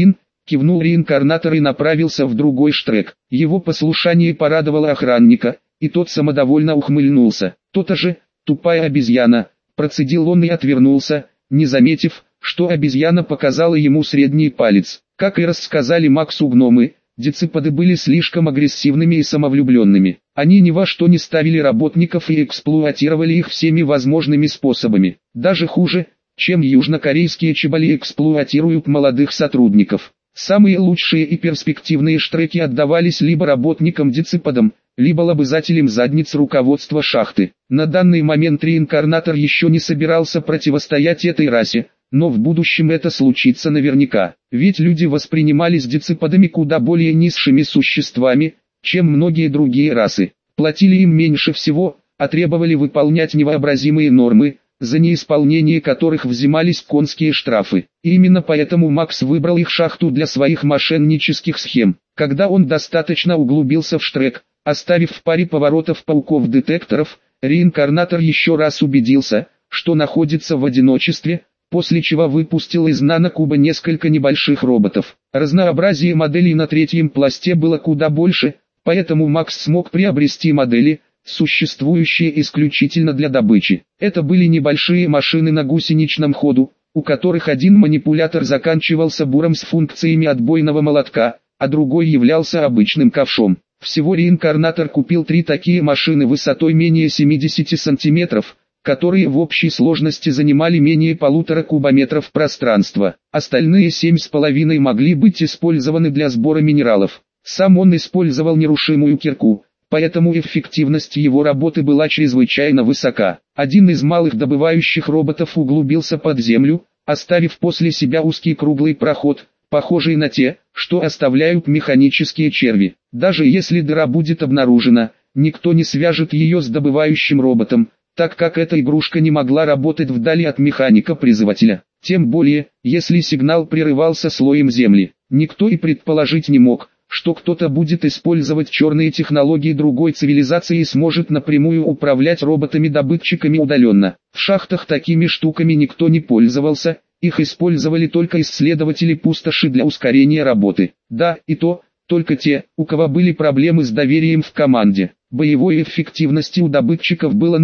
кивнул реинкарнатор и направился в другой штрек. Его послушание порадовало охранника, и тот самодовольно ухмыльнулся. «То-то же, тупая обезьяна», процедил он и отвернулся, не заметив, что обезьяна показала ему средний палец. Как и рассказали Максу гномы, дециподы были слишком агрессивными и самовлюбленными. Они ни во что не ставили работников и эксплуатировали их всеми возможными способами. Даже хуже, чем южнокорейские чеболи эксплуатируют молодых сотрудников. Самые лучшие и перспективные штреки отдавались либо работникам-дециподам, либо лобызателям задниц руководства шахты. На данный момент реинкарнатор еще не собирался противостоять этой расе, но в будущем это случится наверняка. Ведь люди воспринимались дециподами куда более низшими существами, чем многие другие расы. Платили им меньше всего, а требовали выполнять невообразимые нормы, за неисполнение которых взимались конские штрафы. И именно поэтому Макс выбрал их шахту для своих мошеннических схем. Когда он достаточно углубился в штрек, оставив в паре поворотов пауков-детекторов, реинкарнатор еще раз убедился, что находится в одиночестве, после чего выпустил из нанокуба несколько небольших роботов. Разнообразие моделей на третьем пласте было куда больше, поэтому Макс смог приобрести модели, существующие исключительно для добычи. Это были небольшие машины на гусеничном ходу, у которых один манипулятор заканчивался буром с функциями отбойного молотка, а другой являлся обычным ковшом. Всего реинкарнатор купил 3 такие машины высотой менее 70 сантиметров, которые в общей сложности занимали менее 1,5 кубометров пространства. Остальные 7,5 могли быть использованы для сбора минералов. Сам он использовал нерушимую кирку, поэтому эффективность его работы была чрезвычайно высока. Один из малых добывающих роботов углубился под землю, оставив после себя узкий круглый проход, похожий на те, что оставляют механические черви. Даже если дыра будет обнаружена, никто не свяжет ее с добывающим роботом, так как эта игрушка не могла работать вдали от механика-призывателя. Тем более, если сигнал прерывался слоем земли. Никто и предположить не мог, что кто-то будет использовать черные технологии другой цивилизации и сможет напрямую управлять роботами-добытчиками удаленно. В шахтах такими штуками никто не пользовался, их использовали только исследователи пустоши для ускорения работы. Да, и то, только те, у кого были проблемы с доверием в команде. Боевой эффективности у добытчиков было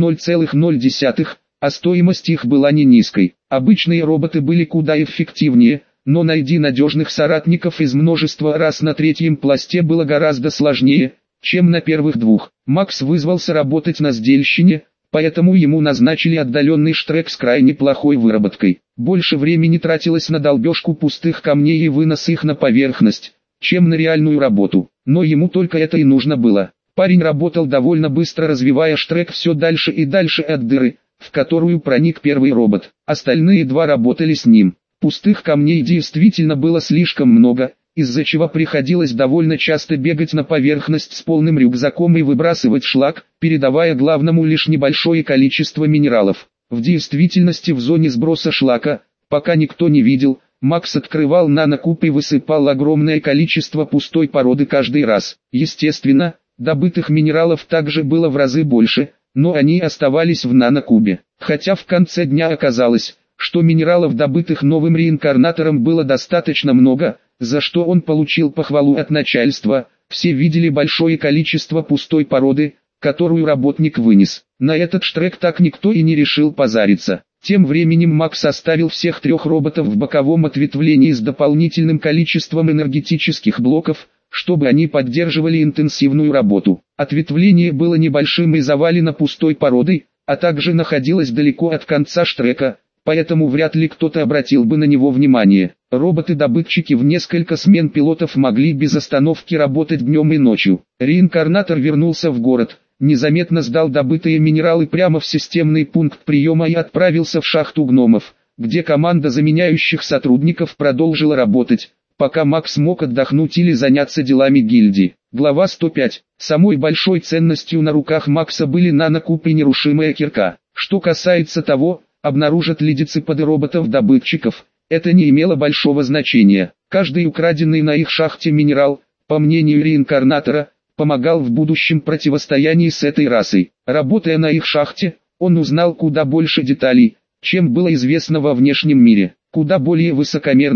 0,0, а стоимость их была не низкой. Обычные роботы были куда эффективнее, но найти надежных соратников из множества рас на третьем пласте было гораздо сложнее, чем на первых 2. Макс вызвался работать на сдельщине, поэтому ему назначили отдаленный штрек с крайне плохой выработкой. Больше времени тратилось на долбежку пустых камней и вынос их на поверхность, чем на реальную работу. Но ему только это и нужно было. Парень работал довольно быстро, развивая штрек все дальше и дальше от дыры, в которую проник первый робот. Остальные 2 работали с ним. Пустых камней действительно было слишком много, из-за чего приходилось довольно часто бегать на поверхность с полным рюкзаком и выбрасывать шлак, передавая главному лишь небольшое количество минералов. В действительности в зоне сброса шлака, пока никто не видел, Макс открывал нанокуб и высыпал огромное количество пустой породы каждый раз. Естественно, добытых минералов также было в разы больше, но они оставались в нанокубе. Хотя в конце дня оказалось, что минералов, добытых новым реинкарнатором, было достаточно много, за что он получил похвалу от начальства. Все видели большое количество пустой породы, которую работник вынес. На этот штрек так никто и не решил позариться. Тем временем Макс оставил всех 3 роботов в боковом ответвлении с дополнительным количеством энергетических блоков, чтобы они поддерживали интенсивную работу. Ответвление было небольшим и завалено пустой породой, а также находилось далеко от конца штрека, поэтому вряд ли кто-то обратил бы на него внимание. Роботы-добытчики в несколько смен пилотов могли без остановки работать днем и ночью. Реинкарнатор вернулся в город, незаметно сдал добытые минералы прямо в системный пункт приема и отправился в шахту гномов, где команда заменяющих сотрудников продолжила работать, пока Макс мог отдохнуть или заняться делами гильдии. Глава 105. Самой большой ценностью на руках Макса были нанокуб и нерушимая кирка. Что касается того, обнаружат ли дециподы роботов-добытчиков, это не имело большого значения. Каждый украденный на их шахте минерал, по мнению реинкарнатора, помогал в будущем противостоянии с этой расой. Работая на их шахте, он узнал куда больше деталей, чем было известно во внешнем мире. Куда более высокомерные,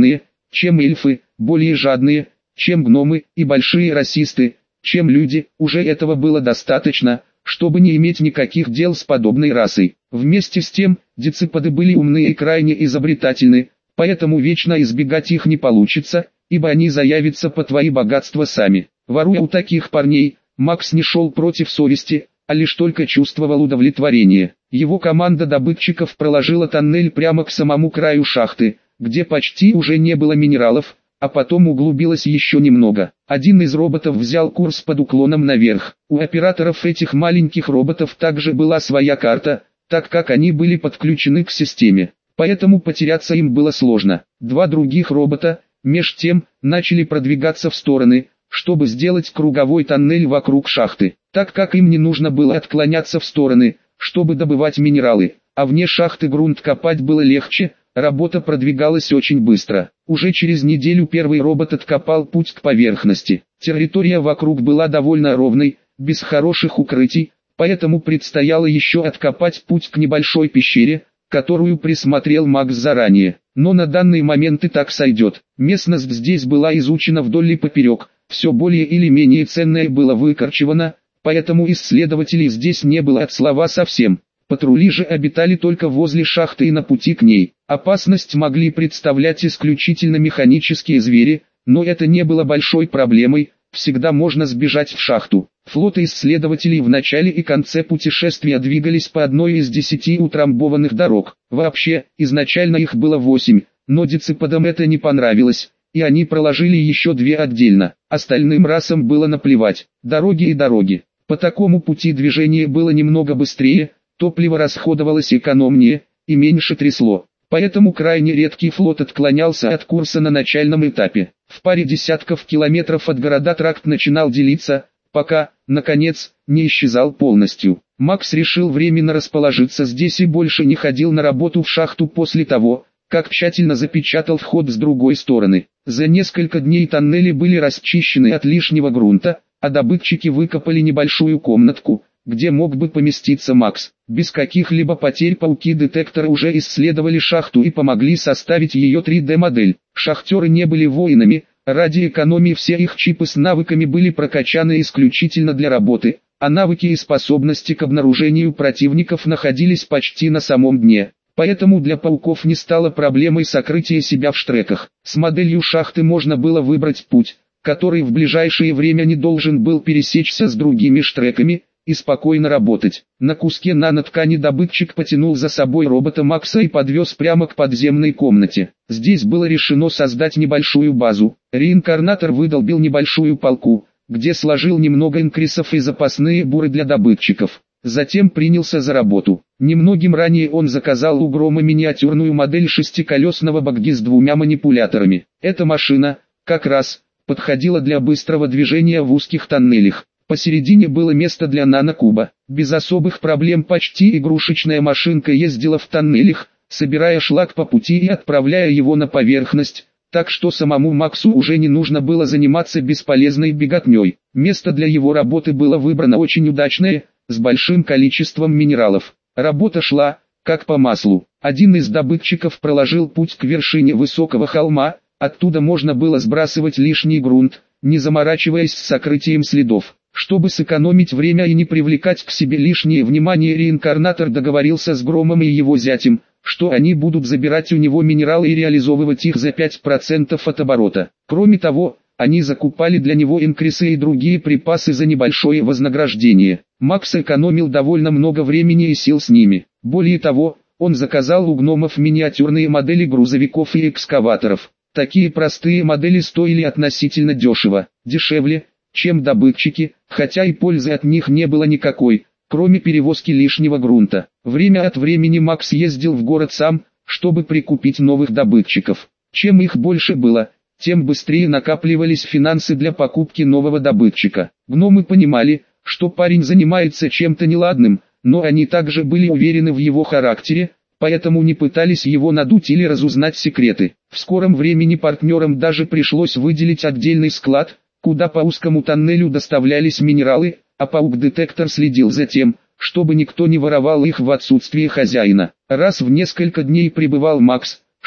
чем эльфы, более жадные, чем гномы и большие расисты, чем люди, уже этого было достаточно, чтобы не иметь никаких дел с подобной расой. Вместе с тем, дециподы были умны и крайне изобретательны, поэтому вечно избегать их не получится, ибо они заявятся по твои богатства сами. Воруя у таких парней, Макс не шел против совести, а лишь только чувствовал удовлетворение. Его команда добытчиков проложила тоннель прямо к самому краю шахты, где почти уже не было минералов, а потом углубилась еще немного. Один из роботов взял курс под уклоном наверх. У операторов этих маленьких роботов также была своя карта, так как они были подключены к системе. Поэтому потеряться им было сложно. Два других робота, меж тем, начали продвигаться в стороны, чтобы сделать круговой тоннель вокруг шахты. Так как им не нужно было отклоняться в стороны, чтобы добывать минералы, а вне шахты грунт копать было легче, работа продвигалась очень быстро. Уже через неделю первый робот откопал путь к поверхности. Территория вокруг была довольно ровной, без хороших укрытий, поэтому предстояло еще откопать путь к небольшой пещере, которую присмотрел Макс заранее. Но на данный момент и так сойдет. Местность здесь была изучена вдоль и поперек, все более или менее ценное было выкорчевано, поэтому исследователей здесь не было от слова совсем. Патрули же обитали только возле шахты и на пути к ней. Опасность могли представлять исключительно механические звери, но это не было большой проблемой, всегда можно сбежать в шахту. Флоты исследователей в начале и конце путешествия двигались по одной из 10 утрамбованных дорог. Вообще, изначально их было 8, но дециподам это не понравилось, и они проложили еще 2 отдельно. Остальным расам было наплевать. Дороги и дороги. По такому пути движение было немного быстрее, топливо расходовалось экономнее и меньше трясло. Поэтому крайне редкий флот отклонялся от курса на начальном этапе. В паре десятков километров от города тракт начинал делиться, пока, наконец, не исчезал полностью. Макс решил временно расположиться здесь и больше не ходил на работу в шахту после того, как тщательно запечатал вход с другой стороны. За несколько дней тоннели были расчищены от лишнего грунта, а добытчики выкопали небольшую комнатку, где мог бы поместиться Макс. Без каких-либо потерь пауки-детекторы уже исследовали шахту и помогли составить ее 3D-модель. Шахтеры не были воинами, ради экономии все их чипы с навыками были прокачаны исключительно для работы, а навыки и способности к обнаружению противников находились почти на самом дне. Поэтому для пауков не стало проблемой сокрытие себя в штреках. С моделью шахты можно было выбрать путь, который в ближайшее время не должен был пересечься с другими штреками, и спокойно работать. На куске наноткани добытчик потянул за собой робота Макса и подвез прямо к подземной комнате. Здесь было решено создать небольшую базу. Реинкарнатор выдолбил небольшую полку, где сложил немного инкрисов и запасные буры для добытчиков. Затем принялся за работу. Немногим ранее он заказал у Грома миниатюрную модель шестиколесного багги с 2 манипуляторами. Эта машина, как раз, подходила для быстрого движения в узких тоннелях. Посередине было место для нанокуба. Без особых проблем почти игрушечная машинка ездила в тоннелях, собирая шлак по пути и отправляя его на поверхность, так что самому Максу уже не нужно было заниматься бесполезной беготней. Место для его работы было выбрано очень удачное, с большим количеством минералов. Работа шла, как по маслу. Один из добытчиков проложил путь к вершине высокого холма, оттуда можно было сбрасывать лишний грунт, не заморачиваясь с сокрытием следов. Чтобы сэкономить время и не привлекать к себе лишнее внимание, реинкарнатор договорился с Громом и его зятем, что они будут забирать у него минералы и реализовывать их за 5% от оборота. Кроме того, они закупали для него инкрисы и другие припасы за небольшое вознаграждение. Макс экономил довольно много времени и сил с ними. Более того, он заказал у гномов миниатюрные модели грузовиков и экскаваторов. Такие простые модели стоили относительно дешево, дешевле, чем добытчики, хотя и пользы от них не было никакой, кроме перевозки лишнего грунта. Время от времени Макс ездил в город сам, чтобы прикупить новых добытчиков. Чем их больше было, тем быстрее накапливались финансы для покупки нового добытчика. Гномы понимали, что парень занимается чем-то неладным, но они также были уверены в его характере, поэтому не пытались его надуть или разузнать секреты. В скором времени партнерам даже пришлось выделить отдельный склад, куда по узкому тоннелю доставлялись минералы, а паук-детектор следил за тем, чтобы никто не воровал их в отсутствие хозяина. Раз в несколько дней прибывал Макс,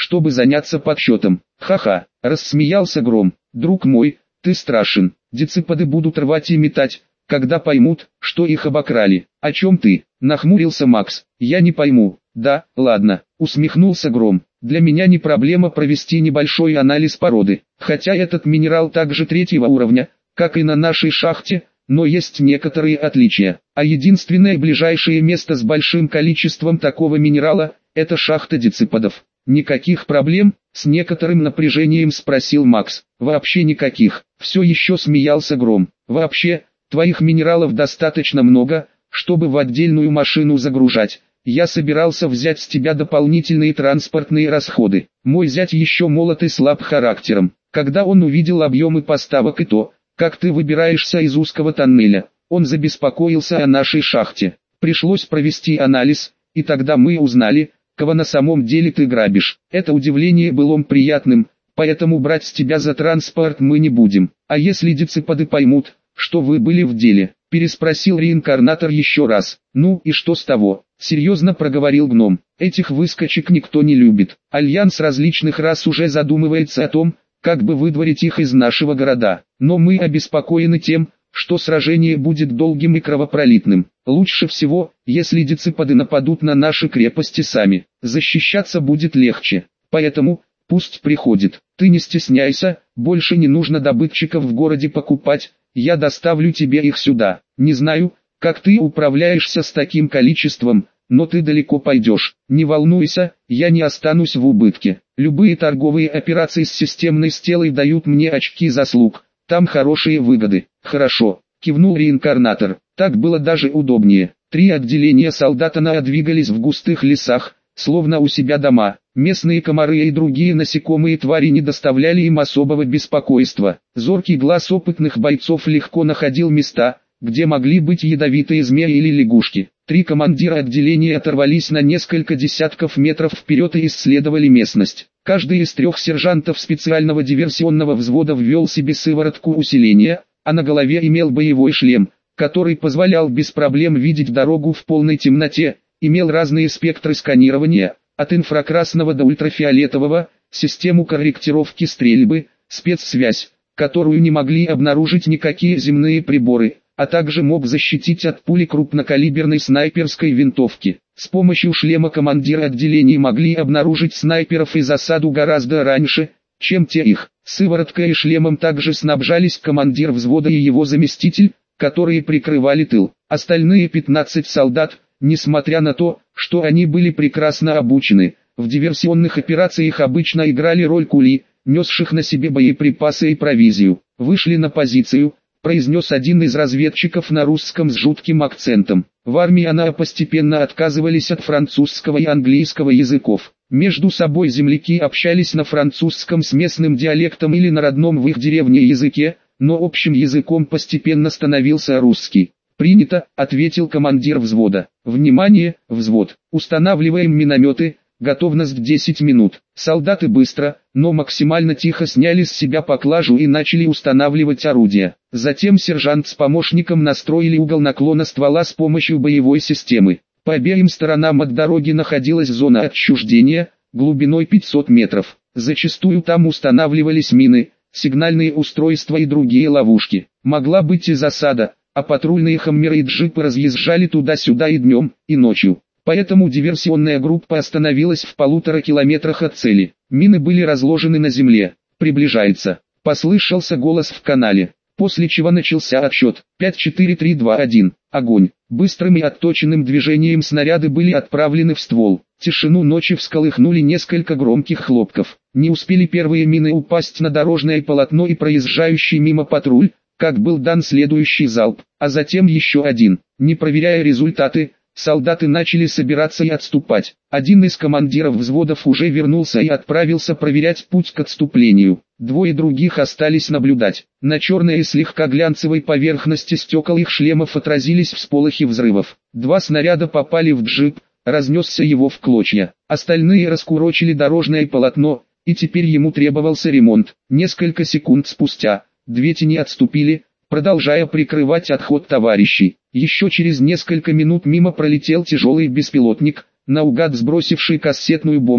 чтобы заняться подсчетом. Ха-ха, рассмеялся Гром. Друг мой, ты страшен. Дециподы будут рвать и метать, когда поймут, что их обокрали. О чем ты? Нахмурился Макс. Я не пойму. Да, ладно, усмехнулся Гром. Для меня не проблема провести небольшой анализ породы. Хотя этот минерал также третьего уровня, как и на нашей шахте, но есть некоторые отличия. А единственное ближайшее место с большим количеством такого минерала – это шахта дециподов. Никаких проблем? С некоторым напряжением спросил Макс. Вообще никаких. Все еще смеялся Гром. Вообще, твоих минералов достаточно много, чтобы в отдельную машину загружать. Я собирался взять с тебя дополнительные транспортные расходы. Мой зять еще молод и слаб характером. Когда он увидел объемы поставок и то, как ты выбираешься из узкого тоннеля, он забеспокоился о нашей шахте. Пришлось провести анализ, и тогда мы узнали, кого на самом деле ты грабишь. Это удивление было приятным, поэтому брать с тебя за транспорт мы не будем. А если дециподы поймут, что вы были в деле? Переспросил реинкарнатор еще раз. Ну и что с того? Серьезно проговорил гном. Этих выскочек никто не любит. Альянс различных рас уже задумывается о том, как бы выдворить их из нашего города. Но мы обеспокоены тем, что сражение будет долгим и кровопролитным. Лучше всего, если дециподы нападут на наши крепости сами. Защищаться будет легче. Поэтому, пусть приходит. Ты не стесняйся, больше не нужно добытчиков в городе покупать, я доставлю тебе их сюда. Не знаю, как ты управляешься с таким количеством, но ты далеко пойдешь. Не волнуйся, я не останусь в убытке. Любые торговые операции с системной стелой дают мне очки заслуг. Там хорошие выгоды. Хорошо, кивнул реинкарнатор. Так было даже удобнее. 3 отделения солдата двигались в густых лесах, словно у себя дома. Местные комары и другие насекомые твари не доставляли им особого беспокойства. Зоркий глаз опытных бойцов легко находил места, где могли быть ядовитые змеи или лягушки. 3 командира отделения оторвались на несколько десятков метров вперед и исследовали местность. Каждый из 3 сержантов специального диверсионного взвода ввел себе сыворотку усиления, а на голове имел боевой шлем, который позволял без проблем видеть дорогу в полной темноте, имел разные спектры сканирования, от инфракрасного до ультрафиолетового, систему корректировки стрельбы, спецсвязь, которую не могли обнаружить никакие земные приборы, а также мог защитить от пули крупнокалиберной снайперской винтовки. С помощью шлема командиры отделений могли обнаружить снайперов и засаду гораздо раньше, чем те их. Сывороткой и шлемом также снабжались командир взвода и его заместитель, которые прикрывали тыл. Остальные 15 солдат, несмотря на то, что они были прекрасно обучены, в диверсионных операциях обычно играли роль кули, несших на себе боеприпасы и провизию. Вышли на позицию, произнес один из разведчиков на русском с жутким акцентом. В армии она постепенно отказывались от французского и английского языков. Между собой земляки общались на французском с местным диалектом или на родном в их деревне языке, но общим языком постепенно становился русский. «Принято», — ответил командир взвода. «Внимание, взвод! Устанавливаем минометы, готовность 10 минут». Солдаты быстро, но максимально тихо сняли с себя поклажу и начали устанавливать орудия. Затем сержант с помощником настроили угол наклона ствола с помощью боевой системы. По обеим сторонам от дороги находилась зона отчуждения, глубиной 500 метров. Зачастую там устанавливались мины, сигнальные устройства и другие ловушки. Могла быть и засада, а патрульные хаммеры и джипы разъезжали туда-сюда и днем, и ночью. Поэтому диверсионная группа остановилась в 1,5 километрах от цели. Мины были разложены на земле. «Приближается», — послышался голос в канале, после чего начался отсчет. 5, 4, 3, 2, 1. Огонь. Быстрым и отточенным движением снаряды были отправлены в ствол. Тишину ночи всколыхнули несколько громких хлопков. Не успели первые мины упасть на дорожное полотно и проезжающий мимо патруль, как был дан следующий залп, а затем еще один. Не проверяя результаты, солдаты начали собираться и отступать. Один из командиров взводов уже вернулся и отправился проверять путь к отступлению. 2 других остались наблюдать. На черной и слегка глянцевой поверхности стекол их шлемов отразились всполохи взрывов. 2 снаряда попали в джип, разнесся его в клочья. Остальные раскурочили дорожное полотно, и теперь ему требовался ремонт. Несколько секунд спустя 2 тени отступили, продолжая прикрывать отход товарищей. Еще через несколько минут мимо пролетел тяжелый беспилотник, наугад сбросивший кассетную бомбу,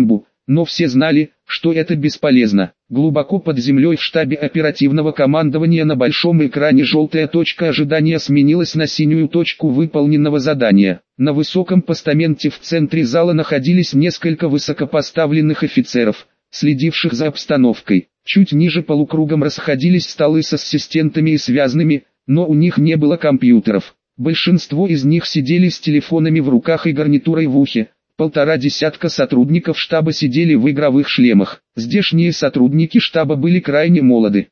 но все знали, что это бесполезно. Глубоко под землей в штабе оперативного командования на большом экране желтая точка ожидания сменилась на синюю точку выполненного задания. На высоком постаменте в центре зала находились несколько высокопоставленных офицеров, следивших за обстановкой. Чуть ниже полукругом расходились столы с ассистентами и связными, но у них не было компьютеров. Большинство из них сидели с телефонами в руках и гарнитурой в ухе. 1,5 десятка сотрудников штаба сидели в игровых шлемах. Здешние сотрудники штаба были крайне молоды.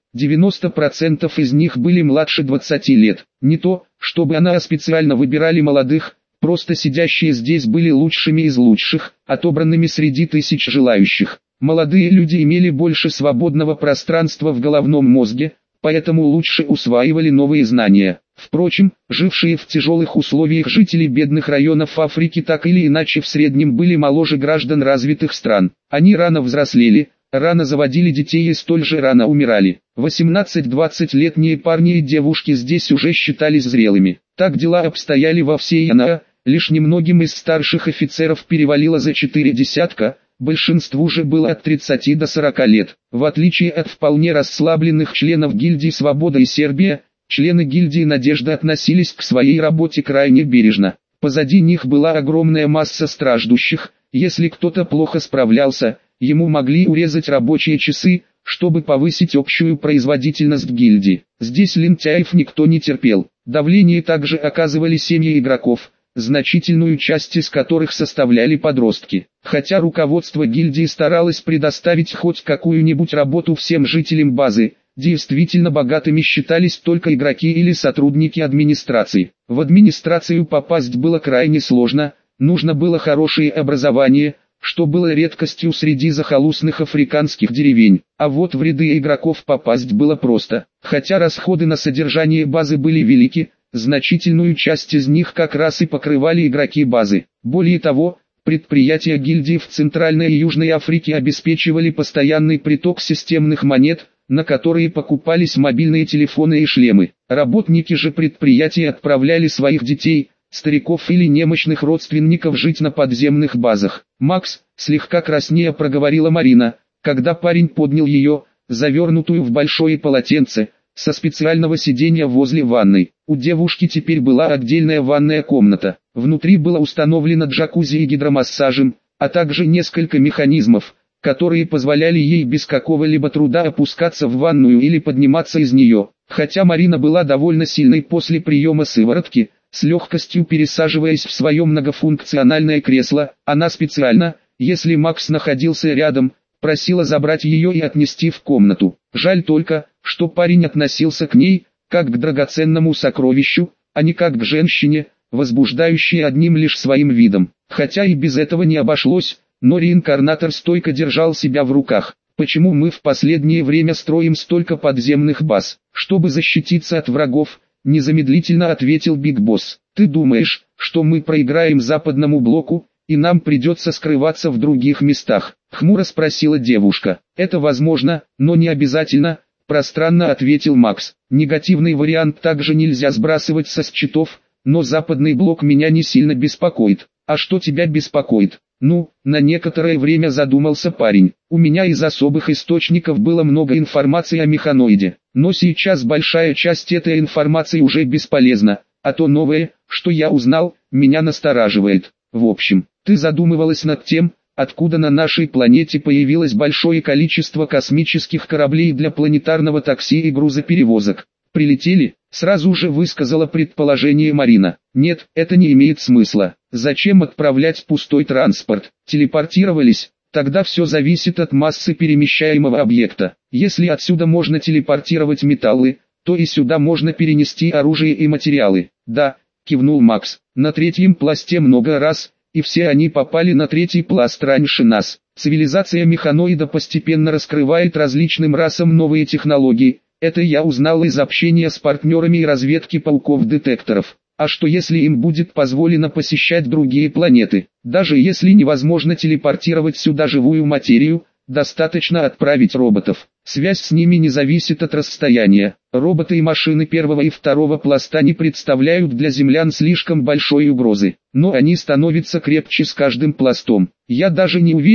90% из них были младше 20 лет. Не то, чтобы она специально выбирали молодых, просто сидящие здесь были лучшими из лучших, отобранными среди тысяч желающих. Молодые люди имели больше свободного пространства в головном мозге, поэтому лучше усваивали новые знания. Впрочем, жившие в тяжелых условиях жители бедных районов Африки так или иначе в среднем были моложе граждан развитых стран. Они рано взрослели, рано заводили детей и столь же рано умирали. 18-20-летние парни и девушки здесь уже считались зрелыми. Так дела обстояли во всей ЯНА, лишь немногим из старших офицеров перевалило за 4 десятка, большинству же было от 30 до 40 лет. В отличие от вполне расслабленных членов гильдии «Свобода» и «Сербия», члены гильдии «Надежда» относились к своей работе крайне бережно. Позади них была огромная масса страждущих, если кто-то плохо справлялся, ему могли урезать рабочие часы, чтобы повысить общую производительность гильдии. Здесь лентяев никто не терпел. Давление также оказывали семьи игроков, значительную часть из которых составляли подростки. Хотя руководство гильдии старалось предоставить хоть какую-нибудь работу всем жителям базы, действительно богатыми считались только игроки или сотрудники администрации. В администрацию попасть было крайне сложно, нужно было хорошее образование, что было редкостью среди захолустных африканских деревень. А вот в ряды игроков попасть было просто. Хотя расходы на содержание базы были велики, значительную часть из них как раз и покрывали игроки базы. Более того, предприятия гильдии в Центральной и Южной Африке обеспечивали постоянный приток системных монет, на которые покупались мобильные телефоны и шлемы. Работники же предприятия отправляли своих детей, стариков или немощных родственников жить на подземных базах. «Макс», слегка краснея проговорила Марина, когда парень поднял ее, завернутую в большое полотенце, со специального сиденья возле ванной. У девушки теперь была отдельная ванная комната. Внутри было установлено джакузи и гидромассажем, а также несколько механизмов, которые позволяли ей без какого-либо труда опускаться в ванную или подниматься из нее. Хотя Марина была довольно сильной после приема сыворотки, с легкостью пересаживаясь в свое многофункциональное кресло, она специально, если Макс находился рядом, просила забрать ее и отнести в комнату. Жаль только, что парень относился к ней, как к драгоценному сокровищу, а не как к женщине, возбуждающей одним лишь своим видом. Хотя и без этого не обошлось, но реинкарнатор стойко держал себя в руках. Почему мы в последнее время строим столько подземных баз? Чтобы защититься от врагов, незамедлительно ответил Биг Босс. Ты думаешь, что мы проиграем западному блоку, и нам придется скрываться в других местах? Хмуро спросила девушка. Это возможно, но не обязательно, пространно ответил Макс. Негативный вариант также нельзя сбрасывать со счетов, но западный блок меня не сильно беспокоит. А что тебя беспокоит? Ну, на некоторое время задумался парень. У меня из особых источников было много информации о механоиде, но сейчас большая часть этой информации уже бесполезна, а то новое, что я узнал, меня настораживает. В общем, ты задумывалась над тем, откуда на нашей планете появилось большое количество космических кораблей для планетарного такси и грузоперевозок. Прилетели? Сразу же высказала предположение Марина. Нет, это не имеет смысла. Зачем отправлять пустой транспорт? Телепортировались? Тогда все зависит от массы перемещаемого объекта. Если отсюда можно телепортировать металлы, то и сюда можно перенести оружие и материалы. Да, кивнул Макс. На 3-м пласте много раз, и все они попали на 3-й пласт раньше нас. Цивилизация механоида постепенно раскрывает различным расам новые технологии. Это я узнал из общения с партнерами и разведки пауков-детекторов. А что если им будет позволено посещать другие планеты? Даже если невозможно телепортировать сюда живую материю, достаточно отправить роботов. Связь с ними не зависит от расстояния. Роботы и машины 1-го и 2-го пласта не представляют для землян слишком большой угрозы. Но они становятся крепче с каждым пластом. Я даже не уверен,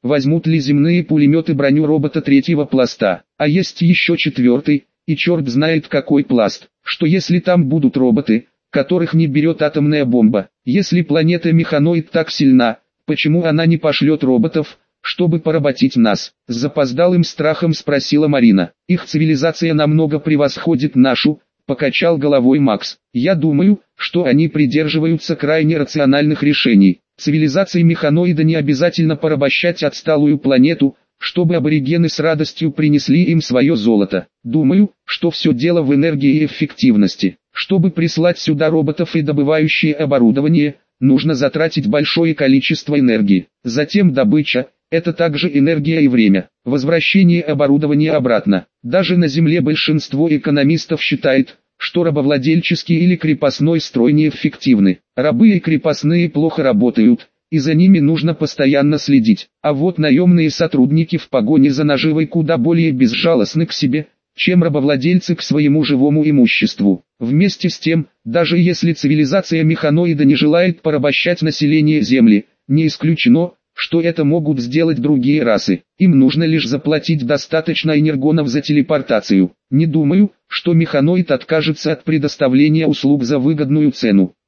возьмут ли земные пулеметы броню робота третьего пласта. А есть еще четвертый, и черт знает какой пласт. Что если там будут роботы, которых не берет атомная бомба? Если планета Механоид так сильна, почему она не пошлет роботов, чтобы поработить нас? С запоздалым страхом спросила Марина. Их цивилизация намного превосходит нашу, покачал головой Макс. Я думаю, что они придерживаются крайне рациональных решений. Цивилизации Механоида не обязательно порабощать отсталую планету, чтобы аборигены с радостью принесли им свое золото. Думаю, что все дело в энергии и эффективности. Чтобы прислать сюда роботов и добывающее оборудование, нужно затратить большое количество энергии. Затем добыча – это также энергия и время. Возвращение оборудования обратно. Даже на Земле большинство экономистов считает, что рабовладельческий или крепостной строй неэффективны. Рабы и крепостные плохо работают, и за ними нужно постоянно следить. А вот наемные сотрудники в погоне за наживой куда более безжалостны к себе, чем рабовладельцы к своему живому имуществу. Вместе с тем, даже если цивилизация Механоида не желает порабощать население Земли, не исключено, что это могут сделать другие расы. Им нужно лишь заплатить достаточно энергонов за телепортацию. Не думаю, что Механоид откажется от предоставления услуг за выгодную цену.